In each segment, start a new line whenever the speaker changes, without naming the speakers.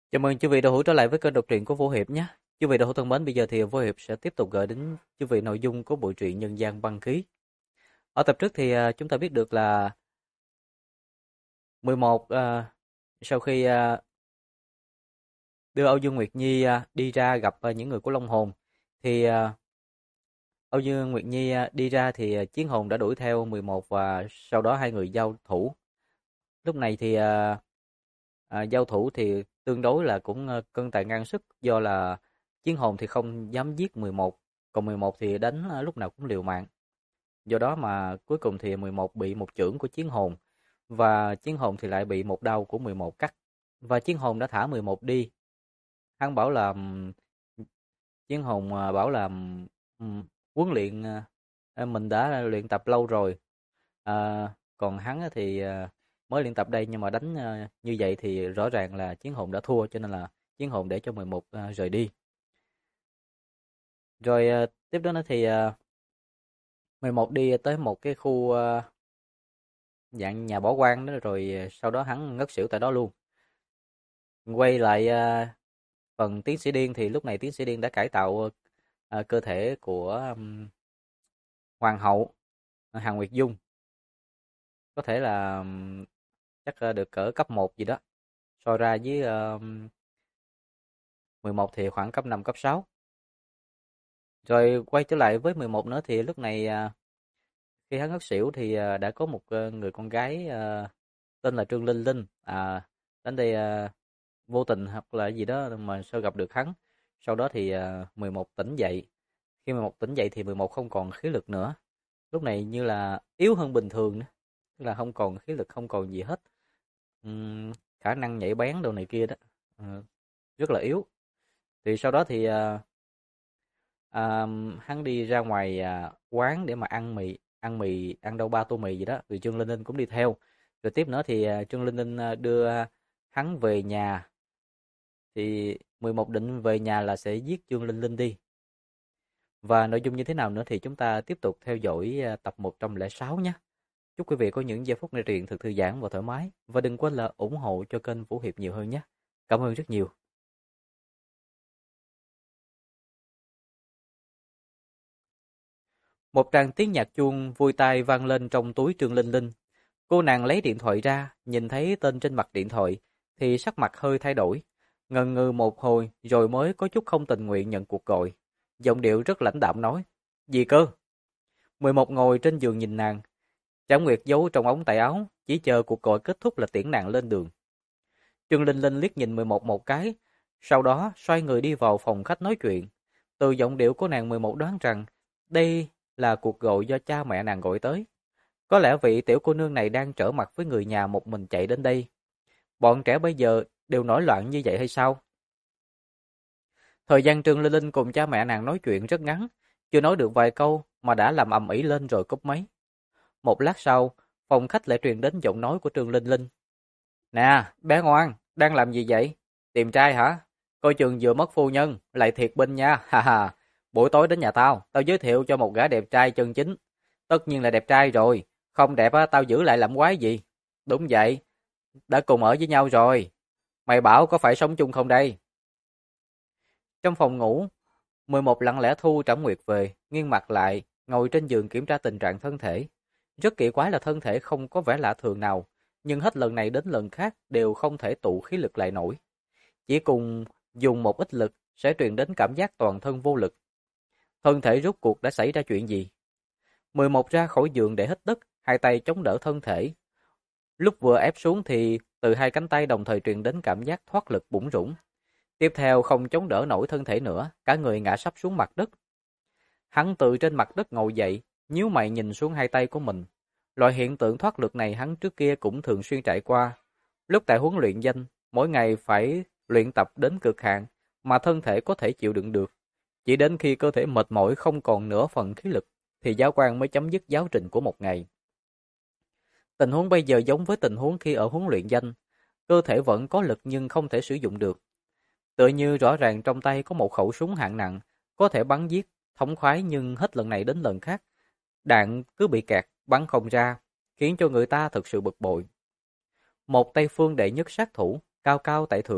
Chào mừng chư vị đạo hữu trở lại với kênh đọc truyện của Vũ Hiệp nhé. Chư vị đạo hữu thân mến, bây giờ thì Vũ Hiệp sẽ tiếp tục gửi đến chư vị nội dung của bộ truyện Nhân gian băng khí. Ở tập trước thì chúng ta biết được là 11 sau khi đưa Âu Dương Nguyệt Nhi đi ra gặp những người của Long Hồn thì Âu Dương Nguyệt Nhi đi ra thì Chiến Hồn đã đuổi theo 11 và sau đó hai người giao thủ. Lúc này thì giao thủ thì tương đối là cũng cân tài ngang sức, do là Chiến Hồn thì không dám giết 11, còn 11 thì đánh lúc nào cũng liều mạng. Do đó mà cuối cùng thì 11 bị một chưởng của Chiến Hồn và Chiến Hồn thì lại bị một đao của 11 cắt. Và Chiến Hồn đã thả 11 đi. Hắn bảo là Chiến Hồn bảo là huấn luyện mình đã luyện tập lâu rồi. À, còn hắn thì mới luyện tập đây, nhưng mà đánh như vậy thì rõ ràng là Chiến Hồn đã thua, cho nên là Chiến Hồn để cho 11 rời đi. Rồi tiếp đó nữa thì 11 đi tới một cái khu dạng nhà bỏ hoang đó, rồi sau đó hắn ngất xỉu tại đó luôn. Quay lại phần Tiến sĩ Điên thì lúc này Tiến sĩ Điên đã cải tạo cơ thể của Hoàng hậu Hàn Nguyệt Dung, có thể là chắc được cỡ cấp 1 gì đó, so ra với 11 thì khoảng cấp 5 cấp 6. Rồi quay trở lại với 11 nữa thì lúc này khi hắn ngất xỉu thì đã có một người con gái tên là Trương Linh Linh đến đây vô tình hoặc là gì đó mà sao gặp được hắn. Sau đó thì 11 tỉnh dậy. Khi 11 tỉnh dậy thì 11 không còn khí lực nữa. Lúc này như là yếu hơn bình thường nữa. Tức là không còn khí lực, không còn gì hết. Khả năng nhảy bén đồ này kia đó. Rất là yếu. Thì sau đó thì hắn đi ra ngoài quán để mà ăn đâu 3 tô mì gì đó. Rồi Trương Linh Linh cũng đi theo. Rồi tiếp nữa thì Trương Linh Linh đưa hắn về nhà. Thì 11 định về nhà là sẽ giết Trương Linh Linh đi. Và nội dung như thế nào nữa thì chúng ta tiếp tục theo dõi tập 106 nhé. Chúc quý vị có những giây phút nghe truyện thật thư giãn và thoải mái. Và đừng quên là ủng hộ cho kênh Vũ Hiệp nhiều hơn nhé. Cảm ơn rất nhiều. Một tràng tiếng nhạc chuông vui tai vang lên trong túi Trương Linh Linh. Cô nàng lấy điện thoại ra, nhìn thấy tên trên mặt điện thoại thì sắc mặt hơi thay đổi. Ngần ngừ một hồi rồi mới có chút không tình nguyện nhận cuộc gọi. Giọng điệu rất lãnh đạm nói: "Gì cơ?" 11 ngồi trên giường nhìn nàng. Trảm Nguyệt giấu trong ống tay áo, chỉ chờ cuộc gọi kết thúc là tiễn nàng lên đường. Trương Linh Linh liếc nhìn 11 một cái, sau đó xoay người đi vào phòng khách nói chuyện. Từ giọng điệu của nàng 11 đoán rằng đây là cuộc gọi do cha mẹ nàng gọi tới. Có lẽ vị tiểu cô nương này đang trở mặt với người nhà một mình chạy đến đây. Bọn trẻ bây giờ đều nổi loạn như vậy hay sao? Thời gian Trương Linh Linh cùng cha mẹ nàng nói chuyện rất ngắn, chưa nói được vài câu mà đã làm ầm ĩ lên rồi cúp máy. Một lát sau, phòng khách lại truyền đến giọng nói của Trương Linh Linh. "Nè, bé ngoan, đang làm gì vậy? Tìm trai hả? Coi chừng vừa mất phu nhân, lại thiệt binh nha, ha ha. Buổi tối đến nhà tao giới thiệu cho một gã đẹp trai chân chính. Tất nhiên là đẹp trai rồi, không đẹp á, tao giữ lại làm quái gì? Đúng vậy, đã cùng ở với nhau rồi. Mày bảo có phải sống chung không đây?" Trong phòng ngủ, 11 lặng lẽ thu Trảm Nguyệt về, nghiêng mặt lại, ngồi trên giường kiểm tra tình trạng thân thể. Rất kỳ quái là thân thể không có vẻ lạ thường nào, nhưng hết lần này đến lần khác đều không thể tụ khí lực lại nổi. Chỉ cùng dùng một ít lực sẽ truyền đến cảm giác toàn thân vô lực. Thân thể rốt cuộc đã xảy ra chuyện gì? 11 ra khỏi giường để hít đất, hai tay chống đỡ thân thể. Lúc vừa ép xuống thì từ hai cánh tay đồng thời truyền đến cảm giác thoát lực bủn rủn. Tiếp theo không chống đỡ nổi thân thể nữa, cả người ngã sắp xuống mặt đất. Hắn từ trên mặt đất ngồi dậy, nhíu mày nhìn xuống hai tay của mình. Loại hiện tượng thoát lực này hắn trước kia cũng thường xuyên trải qua. Lúc tại huấn luyện danh, mỗi ngày phải luyện tập đến cực hạn mà thân thể có thể chịu đựng được. Chỉ đến khi cơ thể mệt mỏi không còn nửa phần khí lực thì giáo quan mới chấm dứt giáo trình của một ngày. Tình huống bây giờ giống với tình huống khi ở huấn luyện danh, cơ thể vẫn có lực nhưng không thể sử dụng được. Tựa như rõ ràng trong tay có một khẩu súng hạng nặng, có thể bắn giết, thống khoái, nhưng hết lần này đến lần khác. Đạn cứ bị kẹt, bắn không ra, khiến cho người ta thực sự bực bội. Một Tây Phương đệ nhất sát thủ, cao cao tại thượng,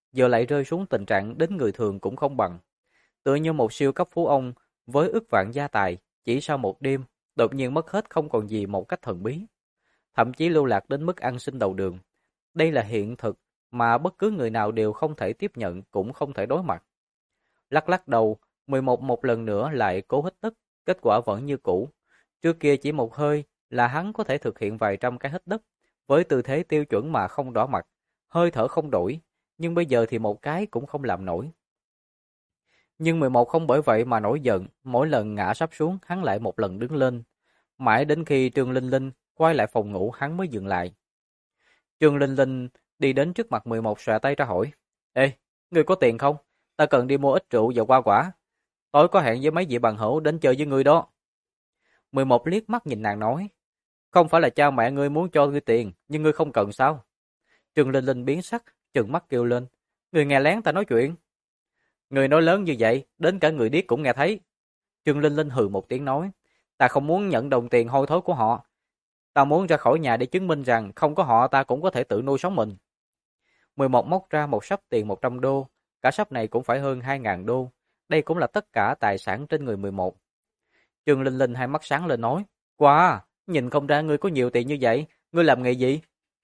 giờ lại rơi xuống tình trạng đến người thường cũng không bằng. Tựa như một siêu cấp phú ông với ức vạn gia tài, chỉ sau một đêm, đột nhiên mất hết không còn gì một cách thần bí. Thậm chí lưu lạc đến mức ăn xin đầu đường. Đây là hiện thực mà bất cứ người nào đều không thể tiếp nhận cũng không thể đối mặt. Lắc lắc đầu, 11 một lần nữa lại cố hít đất, kết quả vẫn như cũ. Trước kia chỉ một hơi là hắn có thể thực hiện vài trăm cái hít đất, với tư thế tiêu chuẩn mà không đỏ mặt, hơi thở không đổi, nhưng bây giờ thì một cái cũng không làm nổi. Nhưng 11 không bởi vậy mà nổi giận, mỗi lần ngã sắp xuống hắn lại một lần đứng lên. Mãi đến khi Trương Linh Linh quay lại phòng ngủ hắn mới dừng lại. Trương Linh Linh đi đến trước mặt 11 xòe tay ra hỏi. Ê, ngươi có tiền không? Ta cần đi mua ít rượu và hoa quả. Tối có hẹn với mấy vị bằng hữu đến chơi với ngươi đó. 11 liếc mắt nhìn nàng nói. Không phải là cha mẹ ngươi muốn cho ngươi tiền, nhưng ngươi không cần sao? Trương Linh Linh biến sắc, trừng mắt kêu lên. Ngươi nghe lén ta nói chuyện. Người nói lớn như vậy, đến cả người điếc cũng nghe thấy. Trương Linh Linh hừ một tiếng nói. Ta không muốn nhận đồng tiền hôi thối của họ. Ta muốn ra khỏi nhà để chứng minh rằng không có họ ta cũng có thể tự nuôi sống mình. 11 móc ra một sấp tiền 100 đô, cả sấp này cũng phải hơn 2.000 đô. Đây cũng là tất cả tài sản trên người 11. Trương Linh Linh hai mắt sáng lên nói, wow, nhìn không ra ngươi có nhiều tiền như vậy, ngươi làm nghề gì?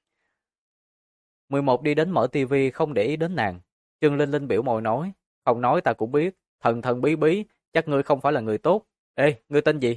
11 đi đến mở tivi không để ý đến nàng. Trương Linh Linh biểu môi nói, không nói ta cũng biết, thần thần bí bí, chắc ngươi không phải là người tốt. Ê, ngươi tên gì?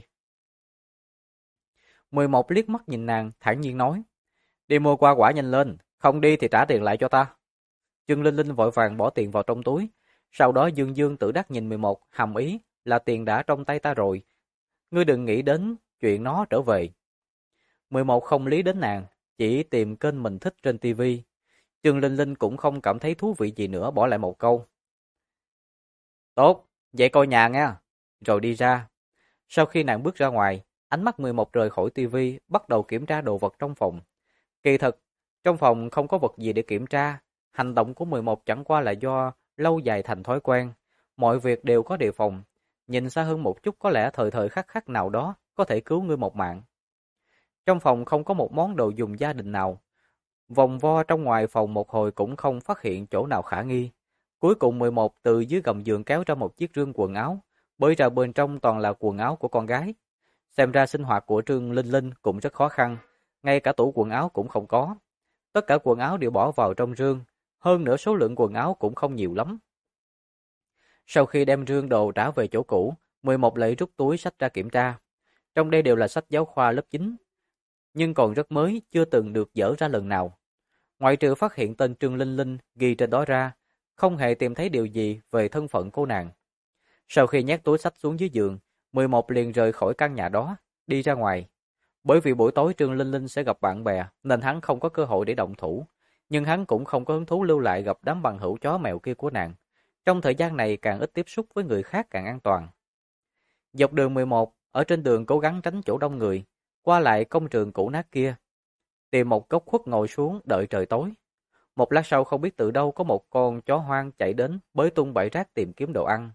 11 liếc mắt nhìn nàng, thản nhiên nói, đi mua qua quả nhanh lên, không đi thì trả tiền lại cho ta. Trương Linh Linh vội vàng bỏ tiền vào trong túi, sau đó dương dương tự đắc nhìn 11, hàm ý là tiền đã trong tay ta rồi, ngươi đừng nghĩ đến chuyện nó trở về. 11 không lý đến nàng, chỉ tìm kênh mình thích trên tivi. Trương Linh Linh cũng không cảm thấy thú vị gì nữa, bỏ lại một câu. Tốt, vậy coi nhà nha. Rồi đi ra. Sau khi nàng bước ra ngoài, ánh mắt 11 rời khỏi tivi, bắt đầu kiểm tra đồ vật trong phòng. Kỳ thực, trong phòng không có vật gì để kiểm tra. Hành động của 11 chẳng qua là do lâu dài thành thói quen. Mọi việc đều có đề phòng. Nhìn xa hơn một chút có lẽ thời thời khắc khắc nào đó có thể cứu ngươi một mạng. Trong phòng không có một món đồ dùng gia đình nào. Vòng vo trong ngoài phòng một hồi cũng không phát hiện chỗ nào khả nghi. Cuối cùng 11 từ dưới gầm giường kéo ra một chiếc rương quần áo, bơi ra bên trong toàn là quần áo của con gái. Xem ra sinh hoạt của Trương Linh Linh cũng rất khó khăn, ngay cả tủ quần áo cũng không có. Tất cả quần áo đều bỏ vào trong rương, hơn nữa số lượng quần áo cũng không nhiều lắm. Sau khi đem rương đồ trả về chỗ cũ, 11 lại rút túi sách ra kiểm tra. Trong đây đều là sách giáo khoa lớp 9, nhưng còn rất mới, chưa từng được dở ra lần nào. Ngoại trừ phát hiện tên Trương Linh Linh ghi trên đó ra, không hề tìm thấy điều gì về thân phận cô nàng. Sau khi nhét túi sách xuống dưới giường, 11 liền rời khỏi căn nhà đó, đi ra ngoài. Bởi vì buổi tối Trương Linh Linh sẽ gặp bạn bè, nên hắn không có cơ hội để động thủ. Nhưng hắn cũng không có hứng thú lưu lại gặp đám bằng hữu chó mèo kia của nàng. Trong thời gian này càng ít tiếp xúc với người khác càng an toàn. Dọc đường 11, ở trên đường cố gắng tránh chỗ đông người, qua lại công trường cũ nát kia. Tìm một góc khuất ngồi xuống đợi trời tối. Một lát sau không biết từ đâu có một con chó hoang chạy đến bới tung bãi rác tìm kiếm đồ ăn.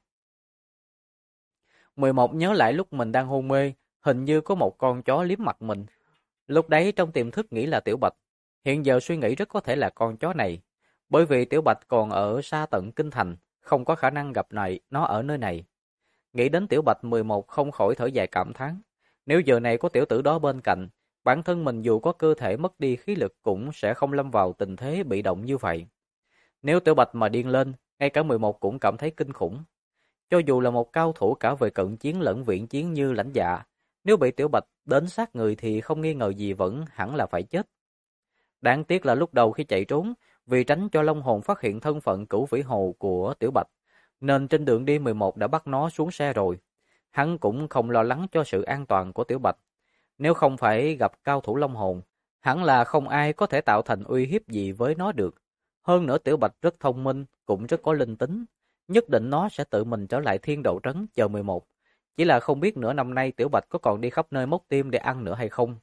11 nhớ lại lúc mình đang hôn mê, hình như có một con chó liếm mặt mình. Lúc đấy trong tiềm thức nghĩ là Tiểu Bạch. Hiện giờ suy nghĩ rất có thể là con chó này. Bởi vì Tiểu Bạch còn ở xa tận Kinh Thành, không có khả năng gặp nó ở nơi này. Nghĩ đến Tiểu Bạch 11 không khỏi thở dài cảm thán. Nếu giờ này có tiểu tử đó bên cạnh, bản thân mình dù có cơ thể mất đi khí lực cũng sẽ không lâm vào tình thế bị động như vậy. Nếu Tiểu Bạch mà điên lên, ngay cả 11 cũng cảm thấy kinh khủng. Cho dù là một cao thủ cả về cận chiến lẫn viễn chiến như Lãnh Dạ, nếu bị Tiểu Bạch đến sát người thì không nghi ngờ gì vẫn hẳn là phải chết. Đáng tiếc là lúc đầu khi chạy trốn, vì tránh cho Long Hồn phát hiện thân phận Cửu Vĩ Hồ của Tiểu Bạch, nên trên đường đi 11 đã bắt nó xuống xe rồi. Hắn cũng không lo lắng cho sự an toàn của Tiểu Bạch. Nếu không phải gặp cao thủ Long Hồn, hẳn là không ai có thể tạo thành uy hiếp gì với nó được. Hơn nữa Tiểu Bạch rất thông minh, cũng rất có linh tính. Nhất định nó sẽ tự mình trở lại Thiên Độ Trấn chờ 11. Chỉ là không biết nửa năm nay Tiểu Bạch có còn đi khắp nơi móc tim để ăn nữa hay không.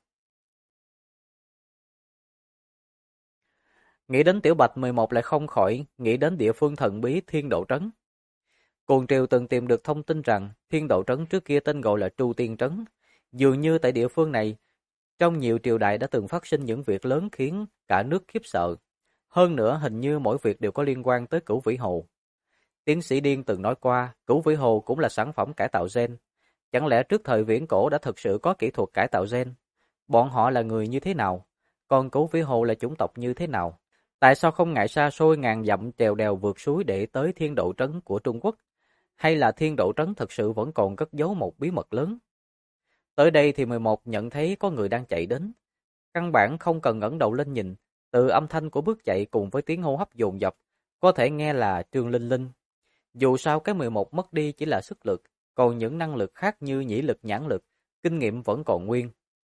Nghĩ đến Tiểu Bạch 11 lại không khỏi nghĩ đến địa phương thần bí Thiên Độ Trấn. Cuồng Triều từng tìm được thông tin rằng Thiên Độ Trấn trước kia tên gọi là Tru Tiên Trấn. Dường như tại địa phương này, trong nhiều triều đại đã từng phát sinh những việc lớn khiến cả nước khiếp sợ. Hơn nữa hình như mỗi việc đều có liên quan tới Cửu Vĩ Hồ. Tiến sĩ Điên từng nói qua, Cửu Vĩ Hồ cũng là sản phẩm cải tạo gen. Chẳng lẽ trước thời viễn cổ đã thực sự có kỹ thuật cải tạo gen? Bọn họ là người như thế nào? Còn Cửu Vĩ Hồ là chủng tộc như thế nào? Tại sao không ngại xa xôi ngàn dặm trèo đèo vượt suối để tới Thiên Độ Trấn của Trung Quốc? Hay là Thiên Độ Trấn thực sự vẫn còn cất giấu một bí mật lớn? Tới đây thì 11 nhận thấy có người đang chạy đến. Căn bản không cần ngẩng đầu lên nhìn, từ âm thanh của bước chạy cùng với tiếng hô hấp dồn dập, có thể nghe là Trương Linh Linh. Dù sao cái 11 mất đi chỉ là sức lực, còn những năng lực khác như nhĩ lực, nhãn lực, kinh nghiệm vẫn còn nguyên.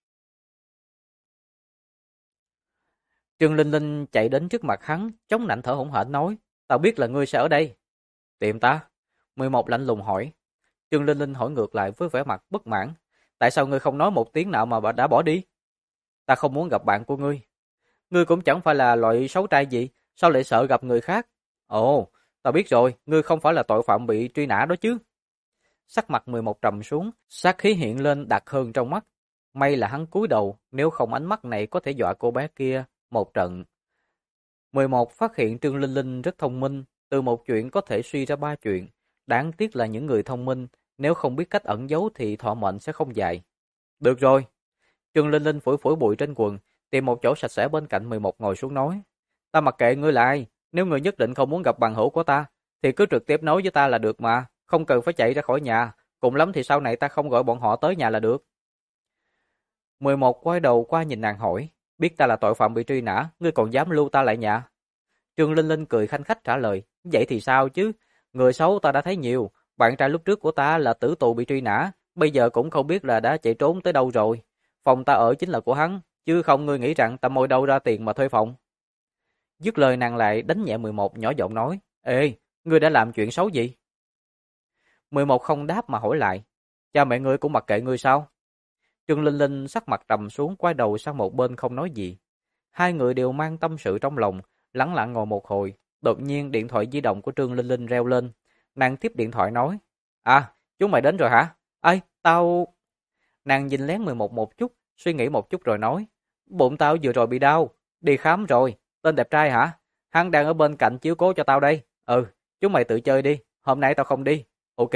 Trương Linh Linh chạy đến trước mặt hắn, chống nạnh thở hổn hển nói, tao biết là ngươi sẽ ở đây. Tìm ta? 11 lạnh lùng hỏi. Trương Linh Linh hỏi ngược lại với vẻ mặt bất mãn, tại sao ngươi không nói một tiếng nào mà đã bỏ đi? Ta không muốn gặp bạn của ngươi. Ngươi cũng chẳng phải là loại xấu trai gì, sao lại sợ gặp người khác? Ồ, tao biết rồi, ngươi không phải là tội phạm bị truy nã đó chứ. Sắc mặt 11 trầm xuống, sát khí hiện lên đặc hơn trong mắt. May là hắn cúi đầu, nếu không ánh mắt này có thể dọa cô bé kia một trận. 11 phát hiện Trương Linh Linh rất thông minh, từ một chuyện có thể suy ra ba chuyện. Đáng tiếc là những người thông minh, nếu không biết cách ẩn giấu thì thọ mệnh sẽ không dài. Được rồi. Trương Linh Linh phủi phủi bụi trên quần, tìm một chỗ sạch sẽ bên cạnh 11 ngồi xuống nói. Ta mặc kệ ngươi là ai, nếu ngươi nhất định không muốn gặp bằng hữu của ta, thì cứ trực tiếp nói với ta là được mà, không cần phải chạy ra khỏi nhà, cùng lắm thì sau này ta không gọi bọn họ tới nhà là được. 11 quay đầu qua nhìn nàng hỏi, biết ta là tội phạm bị truy nã, ngươi còn dám lưu ta lại nhà? Trương Linh Linh cười khanh khách trả lời, vậy thì sao chứ, người xấu ta đã thấy nhiều, bạn trai lúc trước của ta là tử tù bị truy nã, bây giờ cũng không biết là đã chạy trốn tới đâu rồi. Phòng ta ở chính là của hắn, chứ không ngươi nghĩ rằng ta môi đâu ra tiền mà thuê phòng. Dứt lời nàng lại đánh nhẹ 11 nhỏ giọng nói, ê, ngươi đã làm chuyện xấu gì? 11 không đáp mà hỏi lại, cha mẹ ngươi cũng mặc kệ ngươi sao? Trương Linh Linh sắc mặt trầm xuống quay đầu sang một bên không nói gì. Hai người đều mang tâm sự trong lòng, lắng lặng ngồi một hồi, đột nhiên điện thoại di động của Trương Linh Linh reo lên. Nàng tiếp điện thoại nói, à, chúng mày đến rồi hả? Ê, tao... Nàng nhìn lén 11 một chút, suy nghĩ một chút rồi nói, bụng tao vừa rồi bị đau, đi khám rồi, tên đẹp trai hả? Hắn đang ở bên cạnh chiếu cố cho tao đây. Ừ, chúng mày tự chơi đi, hôm nay tao không đi. Ok.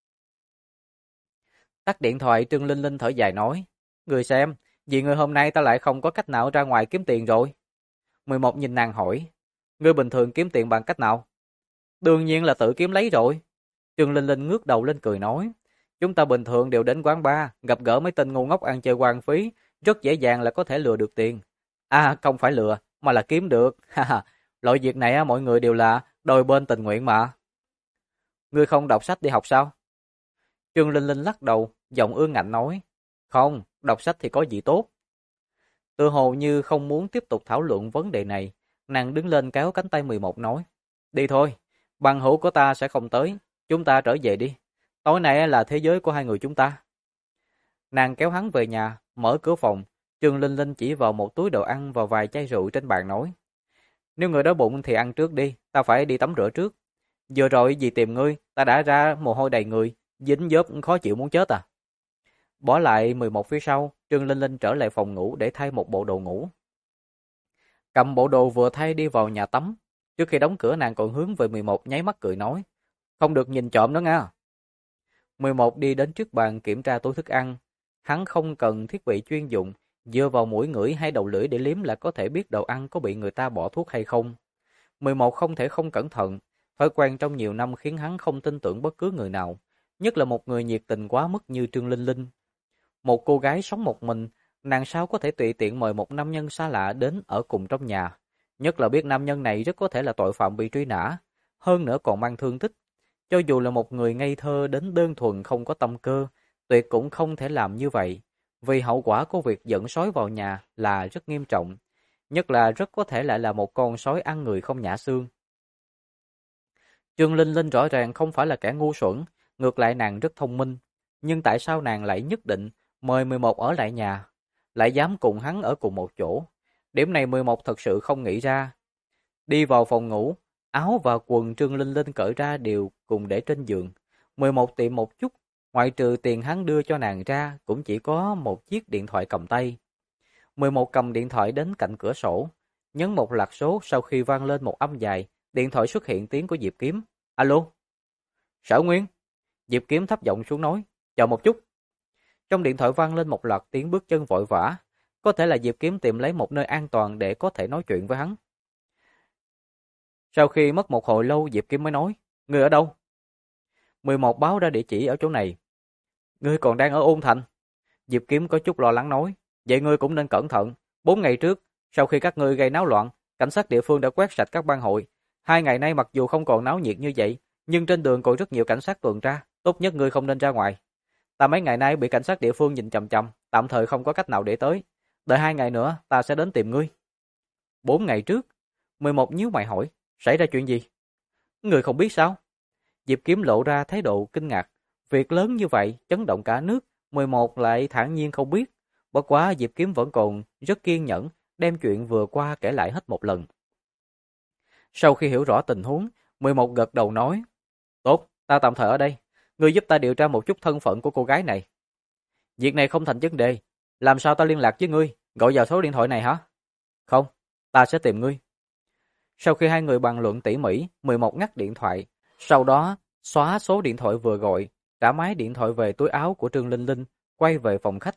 Tắt điện thoại Trương Linh Linh thở dài nói, người xem, vì người hôm nay tao lại không có cách nào ra ngoài kiếm tiền rồi. 11 nhìn nàng hỏi, ngươi bình thường kiếm tiền bằng cách nào? Đương nhiên là tự kiếm lấy rồi. Trương Linh Linh ngước đầu lên cười nói, chúng ta bình thường đều đến quán bar, gặp gỡ mấy tên ngu ngốc ăn chơi hoang phí, rất dễ dàng là có thể lừa được tiền. À, không phải lừa, mà là kiếm được. Loại việc này mọi người đều là đôi bên tình nguyện mà. Ngươi không đọc sách đi học sao? Trương Linh Linh lắc đầu, giọng ương ngạnh nói, không, đọc sách thì có gì tốt. Tự hồ như không muốn tiếp tục thảo luận vấn đề này, nàng đứng lên kéo cánh tay 11 nói, đi thôi, bằng hữu của ta sẽ không tới, chúng ta trở về đi. Tối nay là thế giới của hai người chúng ta. Nàng kéo hắn về nhà, mở cửa phòng, Trương Linh Linh chỉ vào một túi đồ ăn và vài chai rượu trên bàn nói, nếu người đói bụng thì ăn trước đi, ta phải đi tắm rửa trước. Vừa rồi vì tìm ngươi, ta đã ra mồ hôi đầy người, dính dớp khó chịu muốn chết à. Bỏ lại 11 phía sau, Trương Linh Linh trở lại phòng ngủ để thay một bộ đồ ngủ. Cầm bộ đồ vừa thay đi vào nhà tắm. Trước khi đóng cửa nàng còn hướng về 11 nháy mắt cười nói, không được nhìn trộm đó nha. 11 đi đến trước bàn kiểm tra túi thức ăn. Hắn không cần thiết bị chuyên dụng, dựa vào mũi ngửi hay đầu lưỡi để liếm là có thể biết đồ ăn có bị người ta bỏ thuốc hay không. 11 không thể không cẩn thận, thói quen trong nhiều năm khiến hắn không tin tưởng bất cứ người nào, nhất là một người nhiệt tình quá mức như Trương Linh Linh. Một cô gái sống một mình, nàng sao có thể tùy tiện mời một nam nhân xa lạ đến ở cùng trong nhà, nhất là biết nam nhân này rất có thể là tội phạm bị truy nã, hơn nữa còn mang thương tích. Cho dù là một người ngây thơ đến đơn thuần không có tâm cơ, tuyệt cũng không thể làm như vậy, vì hậu quả của việc dẫn sói vào nhà là rất nghiêm trọng, nhất là rất có thể lại là một con sói ăn người không nhả xương. Trương Linh Linh rõ ràng không phải là kẻ ngu xuẩn, ngược lại nàng rất thông minh, nhưng tại sao nàng lại nhất định mời 11 ở lại nhà, lại dám cùng hắn ở cùng một chỗ? Điểm này 11 thật sự không nghĩ ra. Đi vào phòng ngủ, áo và quần Trương Linh Linh cởi ra đều cùng để trên giường. 11 tìm một chút, ngoại trừ tiền hắn đưa cho nàng ra, cũng chỉ có một chiếc điện thoại cầm tay. 11 cầm điện thoại đến cạnh cửa sổ, nhấn một loạt số sau khi vang lên một âm dài, điện thoại xuất hiện tiếng của Diệp Kiếm. Alo? Sở Nguyên? Diệp Kiếm thấp giọng xuống nói, chờ một chút. Trong điện thoại vang lên một loạt tiếng bước chân vội vã, có thể là Diệp Kiếm tìm lấy một nơi an toàn để có thể nói chuyện với hắn. Sau khi mất một hồi lâu Diệp Kiếm mới nói, ngươi ở đâu? 11 báo ra địa chỉ ở chỗ này. Ngươi còn đang ở Ôn Thành? Diệp Kiếm có chút lo lắng nói, vậy ngươi cũng nên cẩn thận. 4 ngày trước, sau khi các ngươi gây náo loạn, cảnh sát địa phương đã quét sạch các bang hội. 2 ngày nay mặc dù không còn náo nhiệt như vậy, nhưng trên đường còn rất nhiều cảnh sát tuần tra, tốt nhất ngươi không nên ra ngoài. Ta mấy ngày nay bị cảnh sát địa phương nhìn chằm chằm, tạm thời không có cách nào để tới. Đợi 2 ngày nữa, ta sẽ đến tìm ngươi. 4 ngày trước, 11 nhíu mày hỏi, xảy ra chuyện gì? Ngươi không biết sao? Diệp Kiếm lộ ra thái độ kinh ngạc. Việc lớn như vậy, chấn động cả nước, 11 lại thản nhiên không biết. Bất quá Diệp Kiếm vẫn còn rất kiên nhẫn, đem chuyện vừa qua kể lại hết một lần. Sau khi hiểu rõ tình huống, 11 gật đầu nói, tốt, ta tạm thời ở đây. Ngươi giúp ta điều tra một chút thân phận của cô gái này. Việc này không thành vấn đề. Làm sao ta liên lạc với ngươi? Gọi vào số điện thoại này hả? Không, ta sẽ tìm ngươi. Sau khi hai người bàn luận tỉ mỉ, 11 ngắt điện thoại. Sau đó, xóa số điện thoại vừa gọi, trả máy điện thoại về túi áo của Trương Linh Linh, quay về phòng khách.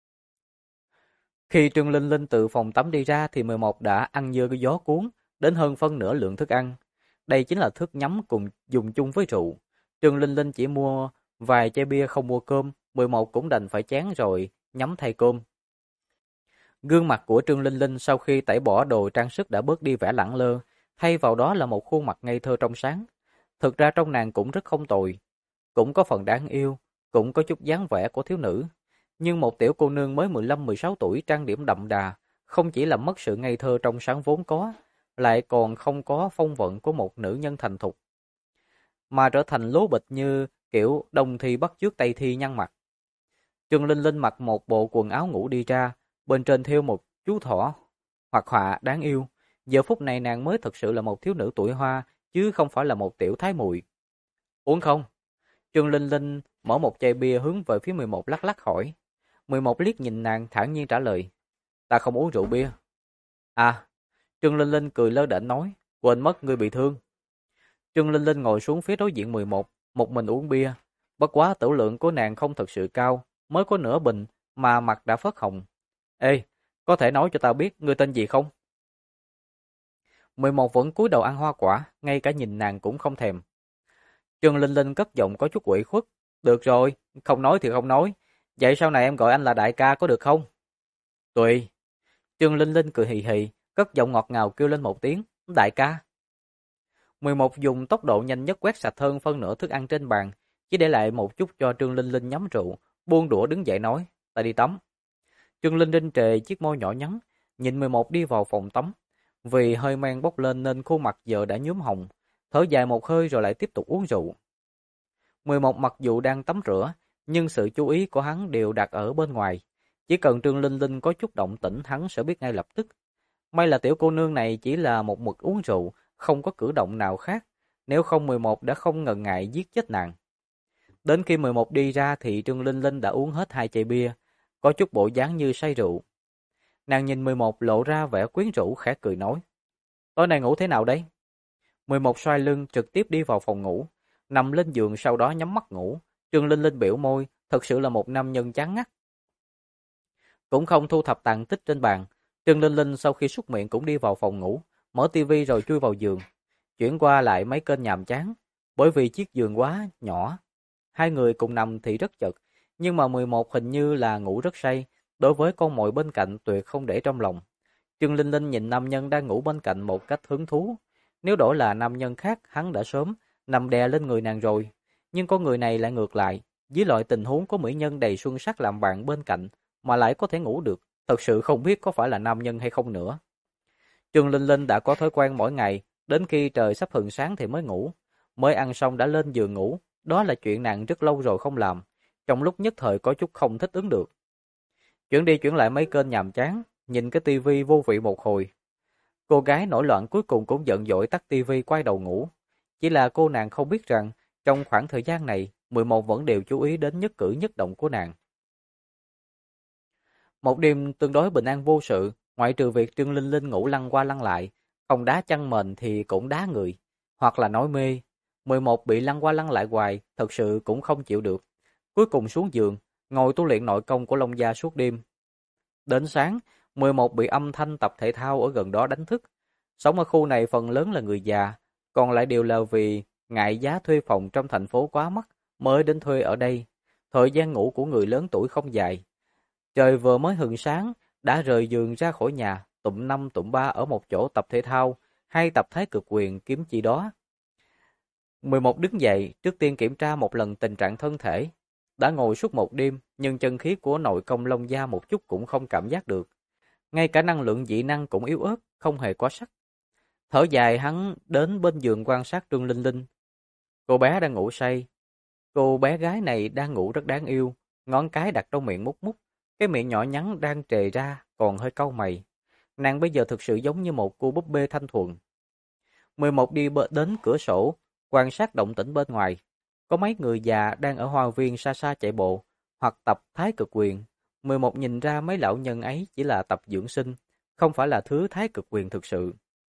Khi Trương Linh Linh từ phòng tắm đi ra thì 11 đã ăn dưa cái gió cuốn, đến hơn phân nửa lượng thức ăn. Đây chính là thức nhắm cùng dùng chung với rượu. Trương Linh Linh chỉ mua vài chai bia không mua cơm, 11 cũng đành phải chán rồi, nhắm thay cơm. Gương mặt của Trương Linh Linh sau khi tẩy bỏ đồ trang sức đã bớt đi vẻ lẳng lơ, thay vào đó là một khuôn mặt ngây thơ trong sáng. Thực ra trong nàng cũng rất không tồi, cũng có phần đáng yêu, cũng có chút dáng vẻ của thiếu nữ. Nhưng một tiểu cô nương mới 15-16 tuổi trang điểm đậm đà, không chỉ làm mất sự ngây thơ trong sáng vốn có, lại còn không có phong vận của một nữ nhân thành thục, mà trở thành lố bịch như kiểu đông thi bắt chước tây thi nhăn mặt. Trương Linh Linh mặc một bộ quần áo ngủ đi ra, bên trên thêu một chú thỏ hoặc họa đáng yêu. Giờ phút này nàng mới thực sự là một thiếu nữ tuổi hoa, chứ không phải là một tiểu thái muội. Uống không? Trương Linh Linh mở một chai bia hướng về phía 11 lắc lắc hỏi. 11 liếc nhìn nàng thản nhiên trả lời. Ta không uống rượu bia. À, Trương Linh Linh cười lơ đễnh nói. Quên mất ngươi bị thương. Trương Linh Linh ngồi xuống phía đối diện 11, một mình uống bia. Bất quá tử lượng của nàng không thật sự cao, mới có nửa bình mà mặt đã phớt hồng. Ê, có thể nói cho ta biết ngươi tên gì không? 11 vẫn cúi đầu ăn hoa quả, ngay cả nhìn nàng cũng không thèm. Trương Linh Linh cất giọng có chút ủy khuất. Được rồi, không nói thì không nói. Vậy sau này em gọi anh là đại ca có được không? Tùy. Trương Linh Linh cười hì hì, cất giọng ngọt ngào kêu lên một tiếng. Đại ca. 11 dùng tốc độ nhanh nhất quét sạch hơn phân nửa thức ăn trên bàn, chỉ để lại một chút cho Trương Linh Linh nhắm rượu, buông đũa đứng dậy nói, ta đi tắm. Trương Linh Linh trề chiếc môi nhỏ nhắn, nhìn 11 đi vào phòng tắm. Vì hơi men bốc lên nên khuôn mặt giờ đã nhuốm hồng, thở dài một hơi rồi lại tiếp tục uống rượu. 11 mặc dù đang tắm rửa, nhưng sự chú ý của hắn đều đặt ở bên ngoài. Chỉ cần Trương Linh Linh có chút động tĩnh hắn sẽ biết ngay lập tức. May là tiểu cô nương này chỉ là một mực uống rượu, không có cử động nào khác, nếu không 11 đã không ngần ngại giết chết nàng. Đến khi 11 đi ra thì Trương Linh Linh đã uống hết 2 chai bia, có chút bộ dáng như say rượu. Nàng nhìn 11 lộ ra vẻ quyến rũ khẽ cười nói. Tối nay ngủ thế nào đấy? 11 xoay lưng trực tiếp đi vào phòng ngủ, nằm lên giường sau đó nhắm mắt ngủ. Trương Linh Linh biểu môi, thật sự là một nam nhân chán ngắt. Cũng không thu thập tàn tích trên bàn, Trương Linh Linh sau khi súc miệng cũng đi vào phòng ngủ, mở tivi rồi chui vào giường, chuyển qua lại mấy kênh nhàm chán, bởi vì chiếc giường quá nhỏ. Hai người cùng nằm thì rất chật, nhưng mà 11 hình như là ngủ rất say, đối với con mồi bên cạnh tuyệt không để trong lòng. Trương Linh Linh nhìn nam nhân đang ngủ bên cạnh một cách hứng thú. Nếu đổi là nam nhân khác, hắn đã sớm nằm đè lên người nàng rồi. Nhưng con người này lại ngược lại, với loại tình huống có mỹ nhân đầy xuân sắc làm bạn bên cạnh, mà lại có thể ngủ được, thật sự không biết có phải là nam nhân hay không nữa. Trương Linh Linh đã có thói quen mỗi ngày, đến khi trời sắp hửng sáng thì mới ngủ. Mới ăn xong đã lên giường ngủ, đó là chuyện nàng rất lâu rồi không làm. Trong lúc nhất thời có chút không thích ứng được. Chuyển đi chuyển lại mấy kênh nhàm chán, nhìn cái tivi vô vị một hồi. Cô gái nổi loạn cuối cùng cũng giận dỗi tắt tivi quay đầu ngủ. Chỉ là cô nàng không biết rằng, trong khoảng thời gian này, 11 vẫn đều chú ý đến nhất cử nhất động của nàng. Một đêm tương đối bình an vô sự, Ngoại trừ việc Trương Linh Linh ngủ lăn qua lăn lại, không đá chân mền thì cũng đá người, hoặc là nói mê. 11 bị lăn qua lăn lại hoài, thật sự cũng không chịu được. Cuối cùng xuống giường, ngồi tu luyện nội công của Long Gia suốt đêm. Đến sáng, 11 bị âm thanh tập thể thao ở gần đó đánh thức. Sống ở khu này phần lớn là người già, còn lại đều là vì ngại giá thuê phòng trong thành phố quá mắc mới đến thuê ở đây. Thời gian ngủ của người lớn tuổi không dài. Trời vừa mới hừng sáng, đã rời giường ra khỏi nhà, tụm năm tụm ba ở một chỗ tập thể thao, hay tập thái cực quyền kiếm chi đó. 11 đứng dậy, trước tiên kiểm tra một lần tình trạng thân thể. Đã ngồi suốt một đêm, nhưng chân khí của nội công Long Gia một chút cũng không cảm giác được. Ngay cả năng lượng dị năng cũng yếu ớt, không hề có sắc. Thở dài hắn đến bên giường quan sát Trương Linh Linh. Cô bé đang ngủ say. Cô bé gái này đang ngủ rất đáng yêu, ngón cái đặt trong miệng mút mút. Cái miệng nhỏ nhắn đang trề ra, còn hơi cau mày. Nàng bây giờ thực sự giống như một cô búp bê thanh thuần. 11 đi đến cửa sổ, quan sát động tĩnh bên ngoài. Có mấy người già đang ở hoa viên xa xa chạy bộ, hoặc tập thái cực quyền. 11 nhìn ra mấy lão nhân ấy chỉ là tập dưỡng sinh, không phải là thứ thái cực quyền thực sự.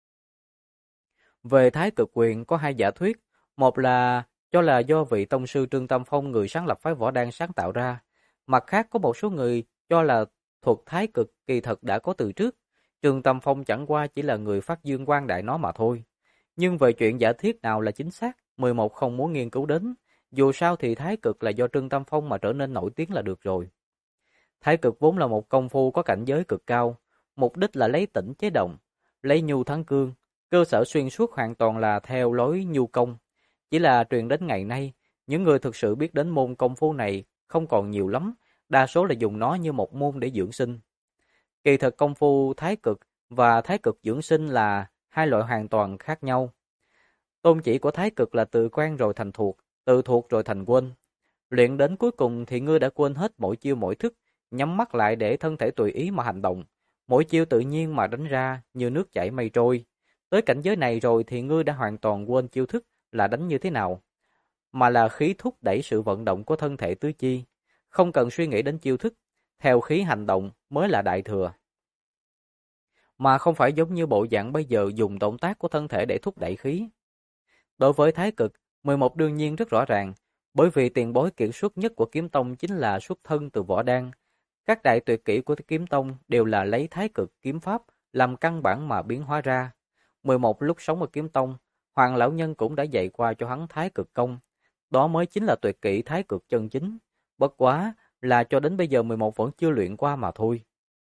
Về thái cực quyền có hai giả thuyết, một là do vị tông sư Trương Tâm Phong người sáng lập phái võ đang sáng tạo ra, mặt khác có một số người cho là thuật thái cực kỳ thật đã có từ trước, Trương Tâm Phong chẳng qua chỉ là người phát dương quang đại nó mà thôi. Nhưng về chuyện giả thiết nào là chính xác, 11 không muốn nghiên cứu đến, dù sao thì thái cực là do Trương Tâm Phong mà trở nên nổi tiếng là được rồi. Thái cực vốn là một công phu có cảnh giới cực cao, mục đích là lấy tĩnh chế động, lấy nhu thắng cương, cơ sở xuyên suốt hoàn toàn là theo lối nhu công. Chỉ là truyền đến ngày nay, những người thực sự biết đến môn công phu này không còn nhiều lắm, đa số là dùng nó như một môn để dưỡng sinh. Kỳ thực công phu thái cực và thái cực dưỡng sinh là hai loại hoàn toàn khác nhau. Tôn chỉ của thái cực là từ quen rồi thành thuộc, từ thuộc rồi thành quên. Luyện đến cuối cùng thì ngươi đã quên hết mỗi chiêu mỗi thức, nhắm mắt lại để thân thể tùy ý mà hành động. Mỗi chiêu tự nhiên mà đánh ra như nước chảy mây trôi. Tới cảnh giới này rồi thì ngươi đã hoàn toàn quên chiêu thức là đánh như thế nào, mà là khí thúc đẩy sự vận động của thân thể tứ chi. Không cần suy nghĩ đến chiêu thức, theo khí hành động mới là đại thừa. Mà không phải giống như bộ dạng bây giờ dùng động tác của thân thể để thúc đẩy khí. Đối với thái cực, 11 đương nhiên rất rõ ràng, bởi vì tiền bối kiệt xuất nhất của kiếm tông chính là xuất thân từ võ đan. Các đại tuyệt kỹ của kiếm tông đều là lấy thái cực kiếm pháp làm căn bản mà biến hóa ra. 11 lúc sống ở kiếm tông, Hoàng lão nhân cũng đã dạy qua cho hắn thái cực công. Đó mới chính là tuyệt kỹ thái cực chân chính. Bất quá là cho đến bây giờ 11 vẫn chưa luyện qua mà thôi.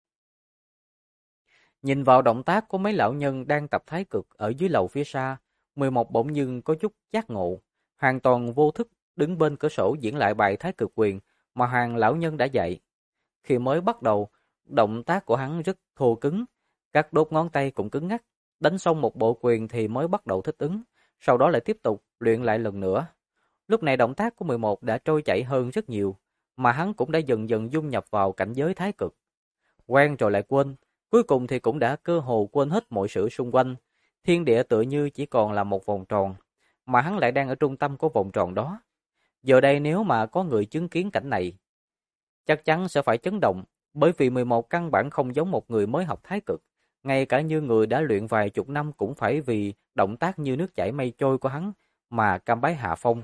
Nhìn vào động tác của mấy lão nhân đang tập thái cực ở dưới lầu phía xa, 11 bỗng dưng có chút giác ngộ, hoàn toàn vô thức đứng bên cửa sổ diễn lại bài thái cực quyền mà Hoàng lão nhân đã dạy. Khi mới bắt đầu, động tác của hắn rất thô cứng, các đốt ngón tay cũng cứng ngắc, đánh xong một bộ quyền thì mới bắt đầu thích ứng, sau đó lại tiếp tục luyện lại lần nữa. Lúc này động tác của 11 đã trôi chảy hơn rất nhiều, mà hắn cũng đã dần dần dung nhập vào cảnh giới thái cực. Quen rồi lại quên, cuối cùng thì cũng đã cơ hồ quên hết mọi sự xung quanh. Thiên địa tựa như chỉ còn là một vòng tròn, mà hắn lại đang ở trung tâm của vòng tròn đó. Giờ đây nếu mà có người chứng kiến cảnh này, chắc chắn sẽ phải chấn động, bởi vì 11 căn bản không giống một người mới học thái cực. Ngay cả như người đã luyện vài chục năm cũng phải vì động tác như nước chảy mây trôi của hắn mà cam bái hạ phong.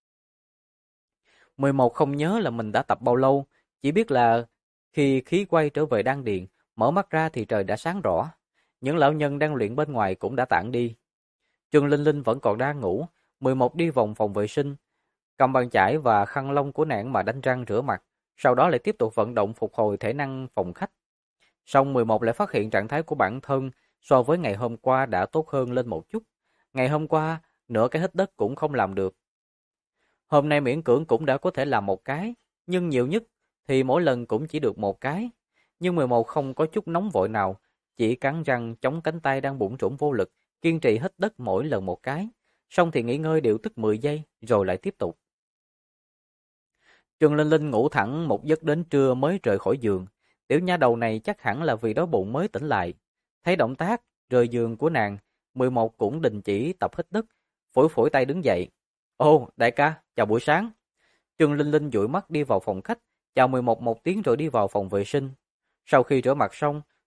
11 không nhớ là mình đã tập bao lâu, chỉ biết là khi khí quay trở về đan điền, mở mắt ra thì trời đã sáng rõ. Những lão nhân đang luyện bên ngoài cũng đã tản đi. Trương Linh Linh vẫn còn đang ngủ, 11 đi vòng phòng vệ sinh, cầm bàn chải và khăn lông của nàng mà đánh răng rửa mặt, sau đó lại tiếp tục vận động phục hồi thể năng phòng khách. Xong 11 lại phát hiện trạng thái của bản thân so với ngày hôm qua đã tốt hơn lên một chút. Ngày hôm qua, nửa cái hít đất cũng không làm được. Hôm nay miễn cưỡng cũng đã có thể làm một cái, nhưng nhiều nhất thì mỗi lần cũng chỉ được một cái. Nhưng 11 không có chút nóng vội nào, chỉ cắn răng chống cánh tay đang bủn rủn vô lực, kiên trì hít đất mỗi lần một cái. Xong thì nghỉ ngơi điều tức 10 giây, rồi lại tiếp tục. Trương Linh Linh ngủ thẳng một giấc đến trưa mới rời khỏi giường. Tiểu nha đầu này chắc hẳn là vì đói bụng mới tỉnh lại. Thấy động tác rời giường của nàng, 11 cũng đình chỉ tập hít đất, phủi phủi tay đứng dậy. Ô, đại ca, chào buổi sáng. Trương Linh Linh dụi mắt đi vào phòng khách, chào 11 một tiếng rồi đi vào phòng vệ sinh. Sau khi rửa mặt xong,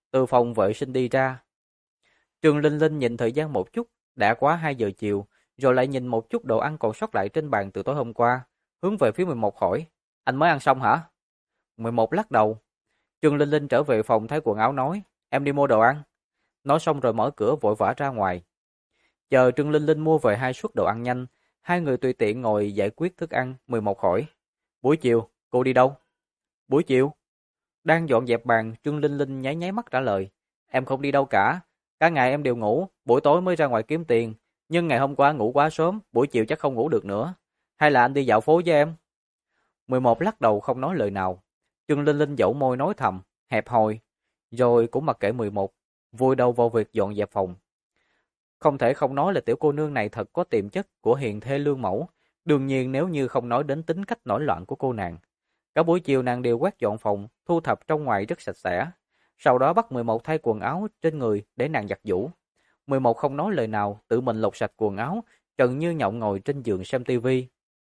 từ phòng vệ sinh đi ra. Trương Linh Linh nhìn thời gian một chút, đã quá 2 giờ chiều, rồi lại nhìn một chút đồ ăn còn sót lại trên bàn từ tối hôm qua, hướng về phía 11 hỏi, anh mới ăn xong hả? 11 lắc đầu. Trương Linh Linh trở về phòng thay quần áo nói, em đi mua đồ ăn. Nói xong rồi mở cửa vội vã ra ngoài. Chờ Trương Linh Linh mua về 2 suất đồ ăn nhanh, hai người tùy tiện ngồi giải quyết thức ăn. 11 hỏi, buổi chiều, cô đi đâu? Buổi chiều? Đang dọn dẹp bàn, Trương Linh Linh nháy nháy mắt trả lời, em không đi đâu cả. Cả ngày em đều ngủ, buổi tối mới ra ngoài kiếm tiền. Nhưng ngày hôm qua ngủ quá sớm, buổi chiều chắc không ngủ được nữa. Hay là anh đi dạo phố với em? 11 lắc đầu không nói lời nào. Trương Linh Linh dẫu môi nói thầm, hẹp hòi, rồi cũng mặc kệ 11, vùi đầu vào việc dọn dẹp phòng. Không thể không nói là tiểu cô nương này thật có tiềm chất của hiền thê lương mẫu, đương nhiên nếu như không nói đến tính cách nổi loạn của cô nàng. Cả buổi chiều nàng đều quét dọn phòng, thu thập trong ngoài rất sạch sẽ. Sau đó bắt 11 thay quần áo trên người để nàng giặt giũ. 11 không nói lời nào, tự mình lột sạch quần áo, trần như nhộng ngồi trên giường xem tivi.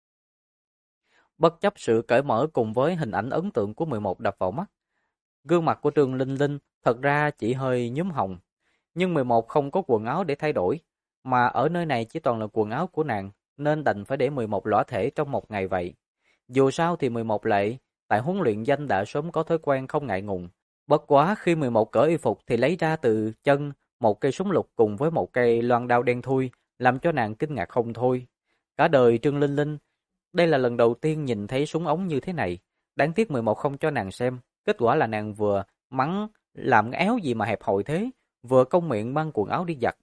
Bất chấp sự cởi mở cùng với hình ảnh ấn tượng của 11 đập vào mắt, gương mặt của Trương Linh Linh thật ra chỉ hơi nhúm hồng. Nhưng 11 không có quần áo để thay đổi, mà ở nơi này chỉ toàn là quần áo của nàng, nên đành phải để 11 lõa thể trong một ngày vậy. Dù sao thì 11 lại, tại huấn luyện danh đã sớm có thói quen không ngại ngùng. Bất quá khi 11 cởi y phục thì lấy ra từ chân một cây súng lục cùng với một cây loan đao đen thui, làm cho nàng kinh ngạc không thôi. Cả đời Trương Linh Linh, đây là lần đầu tiên nhìn thấy súng ống như thế này. Đáng tiếc 11 không cho nàng xem, kết quả là nàng vừa mắng làm éo gì mà hẹp hòi thế, vừa cong miệng mang quần áo đi giặt.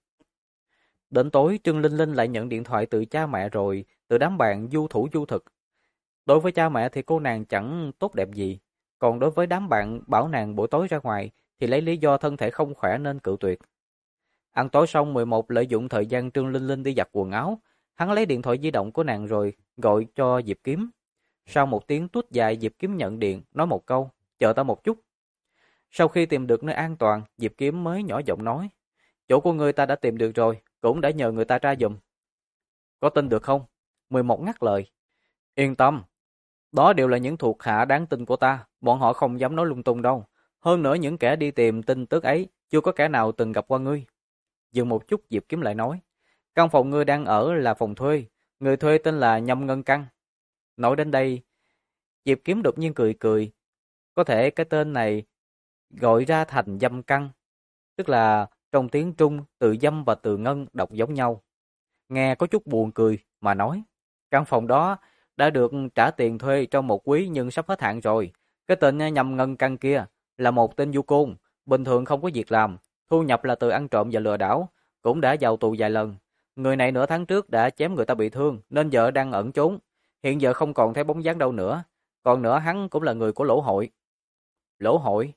Đến tối Trương Linh Linh lại nhận điện thoại từ cha mẹ rồi, từ đám bạn du thủ du thực. Đối với cha mẹ thì cô nàng chẳng tốt đẹp gì, còn đối với đám bạn bảo nàng buổi tối ra ngoài thì lấy lý do thân thể không khỏe nên cự tuyệt. Ăn tối xong 11 lợi dụng thời gian Trương Linh Linh đi giặt quần áo, hắn lấy điện thoại di động của nàng rồi gọi cho Diệp Kiếm. Sau một tiếng tút dài Diệp Kiếm nhận điện, nói một câu, chờ ta một chút. Sau khi tìm được nơi an toàn, Diệp Kiếm mới nhỏ giọng nói, chỗ của người ta đã tìm được rồi, cũng đã nhờ người ta tra giùm. Có tin được không? 11 ngắt lời. Yên tâm, đó đều là những thuộc hạ đáng tin của ta, bọn họ không dám nói lung tung đâu. Hơn nữa những kẻ đi tìm tin tức ấy, chưa có kẻ nào từng gặp qua ngươi. Dừng một chút Diệp Kiếm lại nói, căn phòng ngươi đang ở là phòng thuê, người thuê tên là Nhâm Ngân Căn. Nói đến đây, Diệp Kiếm đột nhiên cười cười, có thể cái tên này gọi ra thành dâm căn, tức là trong tiếng Trung từ dâm và từ ngân đọc giống nhau. Nghe có chút buồn cười mà nói, căn phòng đó đã được trả tiền thuê trong một quý nhưng sắp hết hạn rồi. Cái tên Nhâm Ngân Căn kia là một tên du côn, bình thường không có việc làm, thu nhập là từ ăn trộm và lừa đảo, cũng đã vào tù vài lần. Người này nửa tháng trước đã chém người ta bị thương nên giờ đang ẩn trốn, hiện giờ không còn thấy bóng dáng đâu nữa. Còn nữa hắn cũng là người của Lỗ Hội. Lỗ Hội?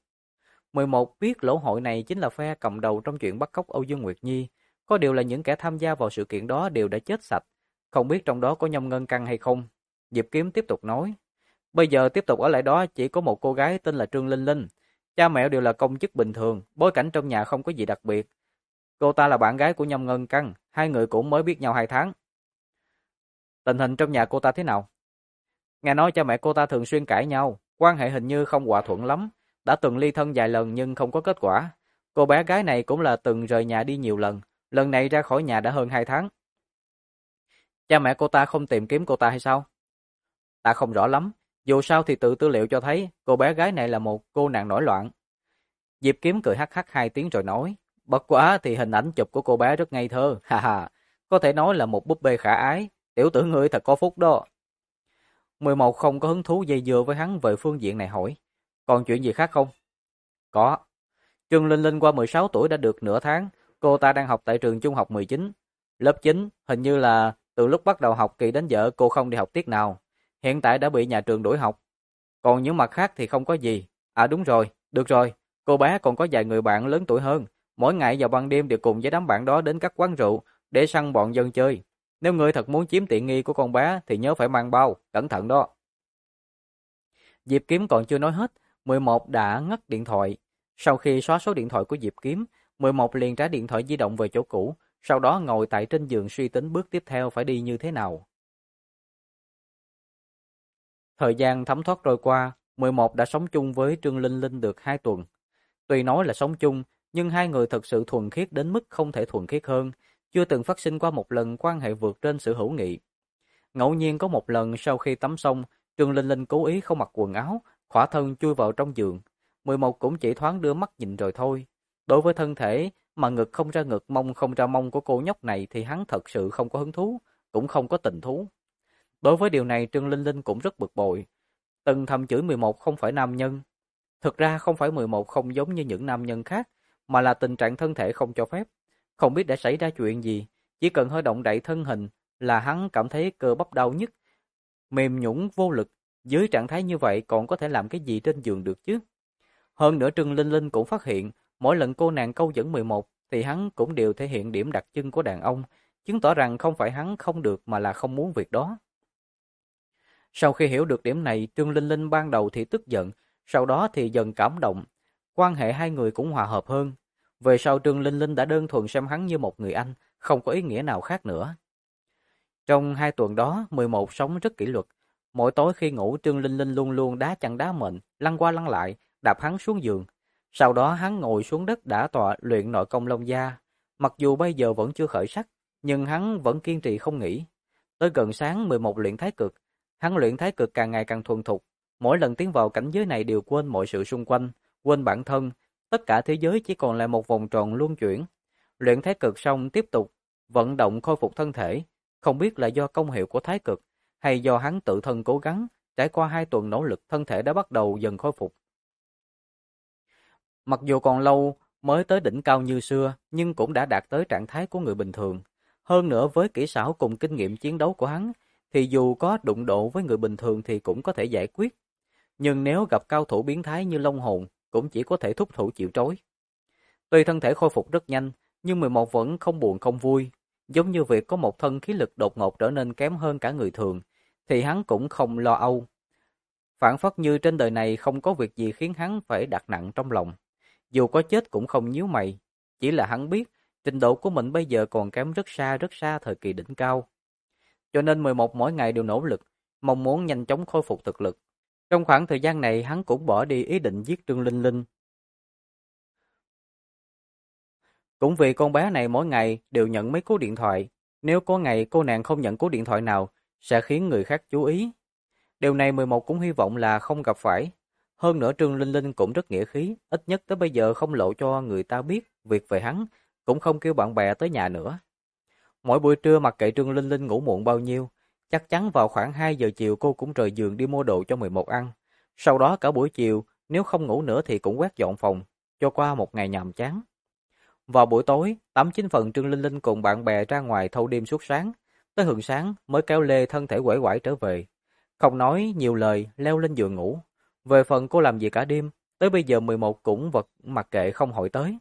11 biết Lỗ Hội này chính là phe cầm đầu trong chuyện bắt cóc Âu Dương Nguyệt Nhi. Có điều là những kẻ tham gia vào sự kiện đó đều đã chết sạch. Không biết trong đó có Nhâm Ngân Căn hay không. Diệp Kiếm tiếp tục nói. Bây giờ tiếp tục ở lại đó chỉ có một cô gái tên là Trương Linh Linh. Cha mẹ đều là công chức bình thường, bối cảnh trong nhà không có gì đặc biệt. Cô ta là bạn gái của Nhâm Ngân Căn, hai người cũng mới biết nhau 2 tháng. Tình hình trong nhà cô ta thế nào? Nghe nói cha mẹ cô ta thường xuyên cãi nhau, quan hệ hình như không hòa thuận lắm. Đã từng ly thân vài lần nhưng không có kết quả. Cô bé gái này cũng là từng rời nhà đi nhiều lần. Lần này ra khỏi nhà đã hơn 2 tháng. Cha mẹ cô ta không tìm kiếm cô ta hay sao? Ta không rõ lắm. Dù sao thì từ tư liệu cho thấy cô bé gái này là một cô nàng nổi loạn. Diệp Kiếm cười hắc hắc 2 tiếng rồi nói. Bất quá thì hình ảnh chụp của cô bé rất ngây thơ. Ha ha. Có thể nói là một búp bê khả ái. Tiểu tử ngươi thật có phúc đó. 11 không có hứng thú dây dưa với hắn về phương diện này hỏi. Còn chuyện gì khác không? Có. Trương Linh Linh qua 16 tuổi đã được nửa tháng. Cô ta đang học tại trường trung học 19. Lớp 9, hình như là từ lúc bắt đầu học kỳ đến giờ cô không đi học tiết nào. Hiện tại đã bị nhà trường đuổi học. Còn những mặt khác thì không có gì. À đúng rồi, được rồi. Cô bé còn có vài người bạn lớn tuổi hơn. Mỗi ngày vào ban đêm đều cùng với đám bạn đó đến các quán rượu để săn bọn dân chơi. Nếu ngươi thật muốn chiếm tiện nghi của con bé thì nhớ phải mang bao, cẩn thận đó. Diệp Kiếm còn chưa nói hết, 11 đã ngắt điện thoại. Sau khi xóa số điện thoại của Diệp Kiếm, 11 liền trả điện thoại di động về chỗ cũ, sau đó ngồi tại trên giường suy tính bước tiếp theo phải đi như thế nào. Thời gian thấm thoát trôi qua, 11 đã sống chung với Trương Linh Linh được 2 tuần. Tuy nói là sống chung, nhưng hai người thật sự thuần khiết đến mức không thể thuần khiết hơn, chưa từng phát sinh qua một lần quan hệ vượt trên sự hữu nghị. Ngẫu nhiên có một lần sau khi tắm xong, Trương Linh Linh cố ý không mặc quần áo, khỏa thân chui vào trong giường. 11 cũng chỉ thoáng đưa mắt nhìn rồi thôi. Đối với thân thể mà ngực không ra ngực, mông không ra mông của cô nhóc này thì hắn thật sự không có hứng thú, cũng không có tình thú. Đối với điều này Trương Linh Linh cũng rất bực bội. Từng thầm chửi 11 không phải nam nhân. Thực ra không phải 11 không giống như những nam nhân khác, mà là tình trạng thân thể không cho phép. Không biết đã xảy ra chuyện gì, chỉ cần hơi động đậy thân hình là hắn cảm thấy cơ bắp đau nhức, mềm nhũn vô lực. Dưới trạng thái như vậy còn có thể làm cái gì trên giường được chứ? Hơn nữa Trương Linh Linh cũng phát hiện, mỗi lần cô nàng câu dẫn 11 thì hắn cũng đều thể hiện điểm đặc trưng của đàn ông, chứng tỏ rằng không phải hắn không được mà là không muốn việc đó. Sau khi hiểu được điểm này, Trương Linh Linh ban đầu thì tức giận, sau đó thì dần cảm động. Quan hệ hai người cũng hòa hợp hơn. Về sau Trương Linh Linh đã đơn thuần xem hắn như một người anh, không có ý nghĩa nào khác nữa. Trong 2 tuần đó, 11 sống rất kỷ luật. Mỗi tối khi ngủ Trương Linh Linh luôn luôn đá chân đá mệnh, lăn qua lăn lại, đạp hắn xuống giường. Sau đó hắn ngồi xuống đất đả tọa luyện nội công Long Gia. Mặc dù bây giờ vẫn chưa khởi sắc, nhưng hắn vẫn kiên trì không nghỉ. Tới gần sáng 11 luyện thái cực, hắn luyện thái cực càng ngày càng thuần thục. Mỗi lần tiến vào cảnh giới này đều quên mọi sự xung quanh, quên bản thân, tất cả thế giới chỉ còn lại một vòng tròn luân chuyển. Luyện thái cực xong tiếp tục vận động khôi phục thân thể, không biết là do công hiệu của thái cực hay do hắn tự thân cố gắng, trải qua 2 tuần nỗ lực thân thể đã bắt đầu dần khôi phục. Mặc dù còn lâu mới tới đỉnh cao như xưa, nhưng cũng đã đạt tới trạng thái của người bình thường. Hơn nữa với kỹ xảo cùng kinh nghiệm chiến đấu của hắn, thì dù có đụng độ với người bình thường thì cũng có thể giải quyết. Nhưng nếu gặp cao thủ biến thái như Long Hồn, cũng chỉ có thể thúc thủ chịu trói. Tuy thân thể khôi phục rất nhanh, nhưng 11 vẫn không buồn không vui. Giống như việc có một thân khí lực đột ngột trở nên kém hơn cả người thường, thì hắn cũng không lo âu. Phản phất như trên đời này không có việc gì khiến hắn phải đặt nặng trong lòng. Dù có chết cũng không nhíu mày, chỉ là hắn biết trình độ của mình bây giờ còn kém rất xa thời kỳ đỉnh cao. Cho nên 11 mỗi ngày đều nỗ lực, mong muốn nhanh chóng khôi phục thực lực. Trong khoảng thời gian này hắn cũng bỏ đi ý định giết Trương Linh Linh. Cũng vì con bé này mỗi ngày đều nhận mấy cú điện thoại, nếu có ngày cô nàng không nhận cú điện thoại nào, sẽ khiến người khác chú ý. Điều này 11 cũng hy vọng là không gặp phải. Hơn nữa Trương Linh Linh cũng rất nghĩa khí, ít nhất tới bây giờ không lộ cho người ta biết việc về hắn, cũng không kêu bạn bè tới nhà nữa. Mỗi buổi trưa mặc kệ Trương Linh Linh ngủ muộn bao nhiêu, chắc chắn vào khoảng 2 giờ chiều cô cũng rời giường đi mua đồ cho 11 ăn. Sau đó cả buổi chiều, nếu không ngủ nữa thì cũng quét dọn phòng, cho qua một ngày nhàm chán. Vào buổi tối, 89 phần Trương Linh Linh cùng bạn bè ra ngoài thâu đêm suốt sáng, tới hừng sáng mới kéo lê thân thể uể oải trở về. Không nói nhiều lời, leo lên giường ngủ. Về phần cô làm gì cả đêm, tới bây giờ 11 cũng vật mặc kệ không hỏi tới.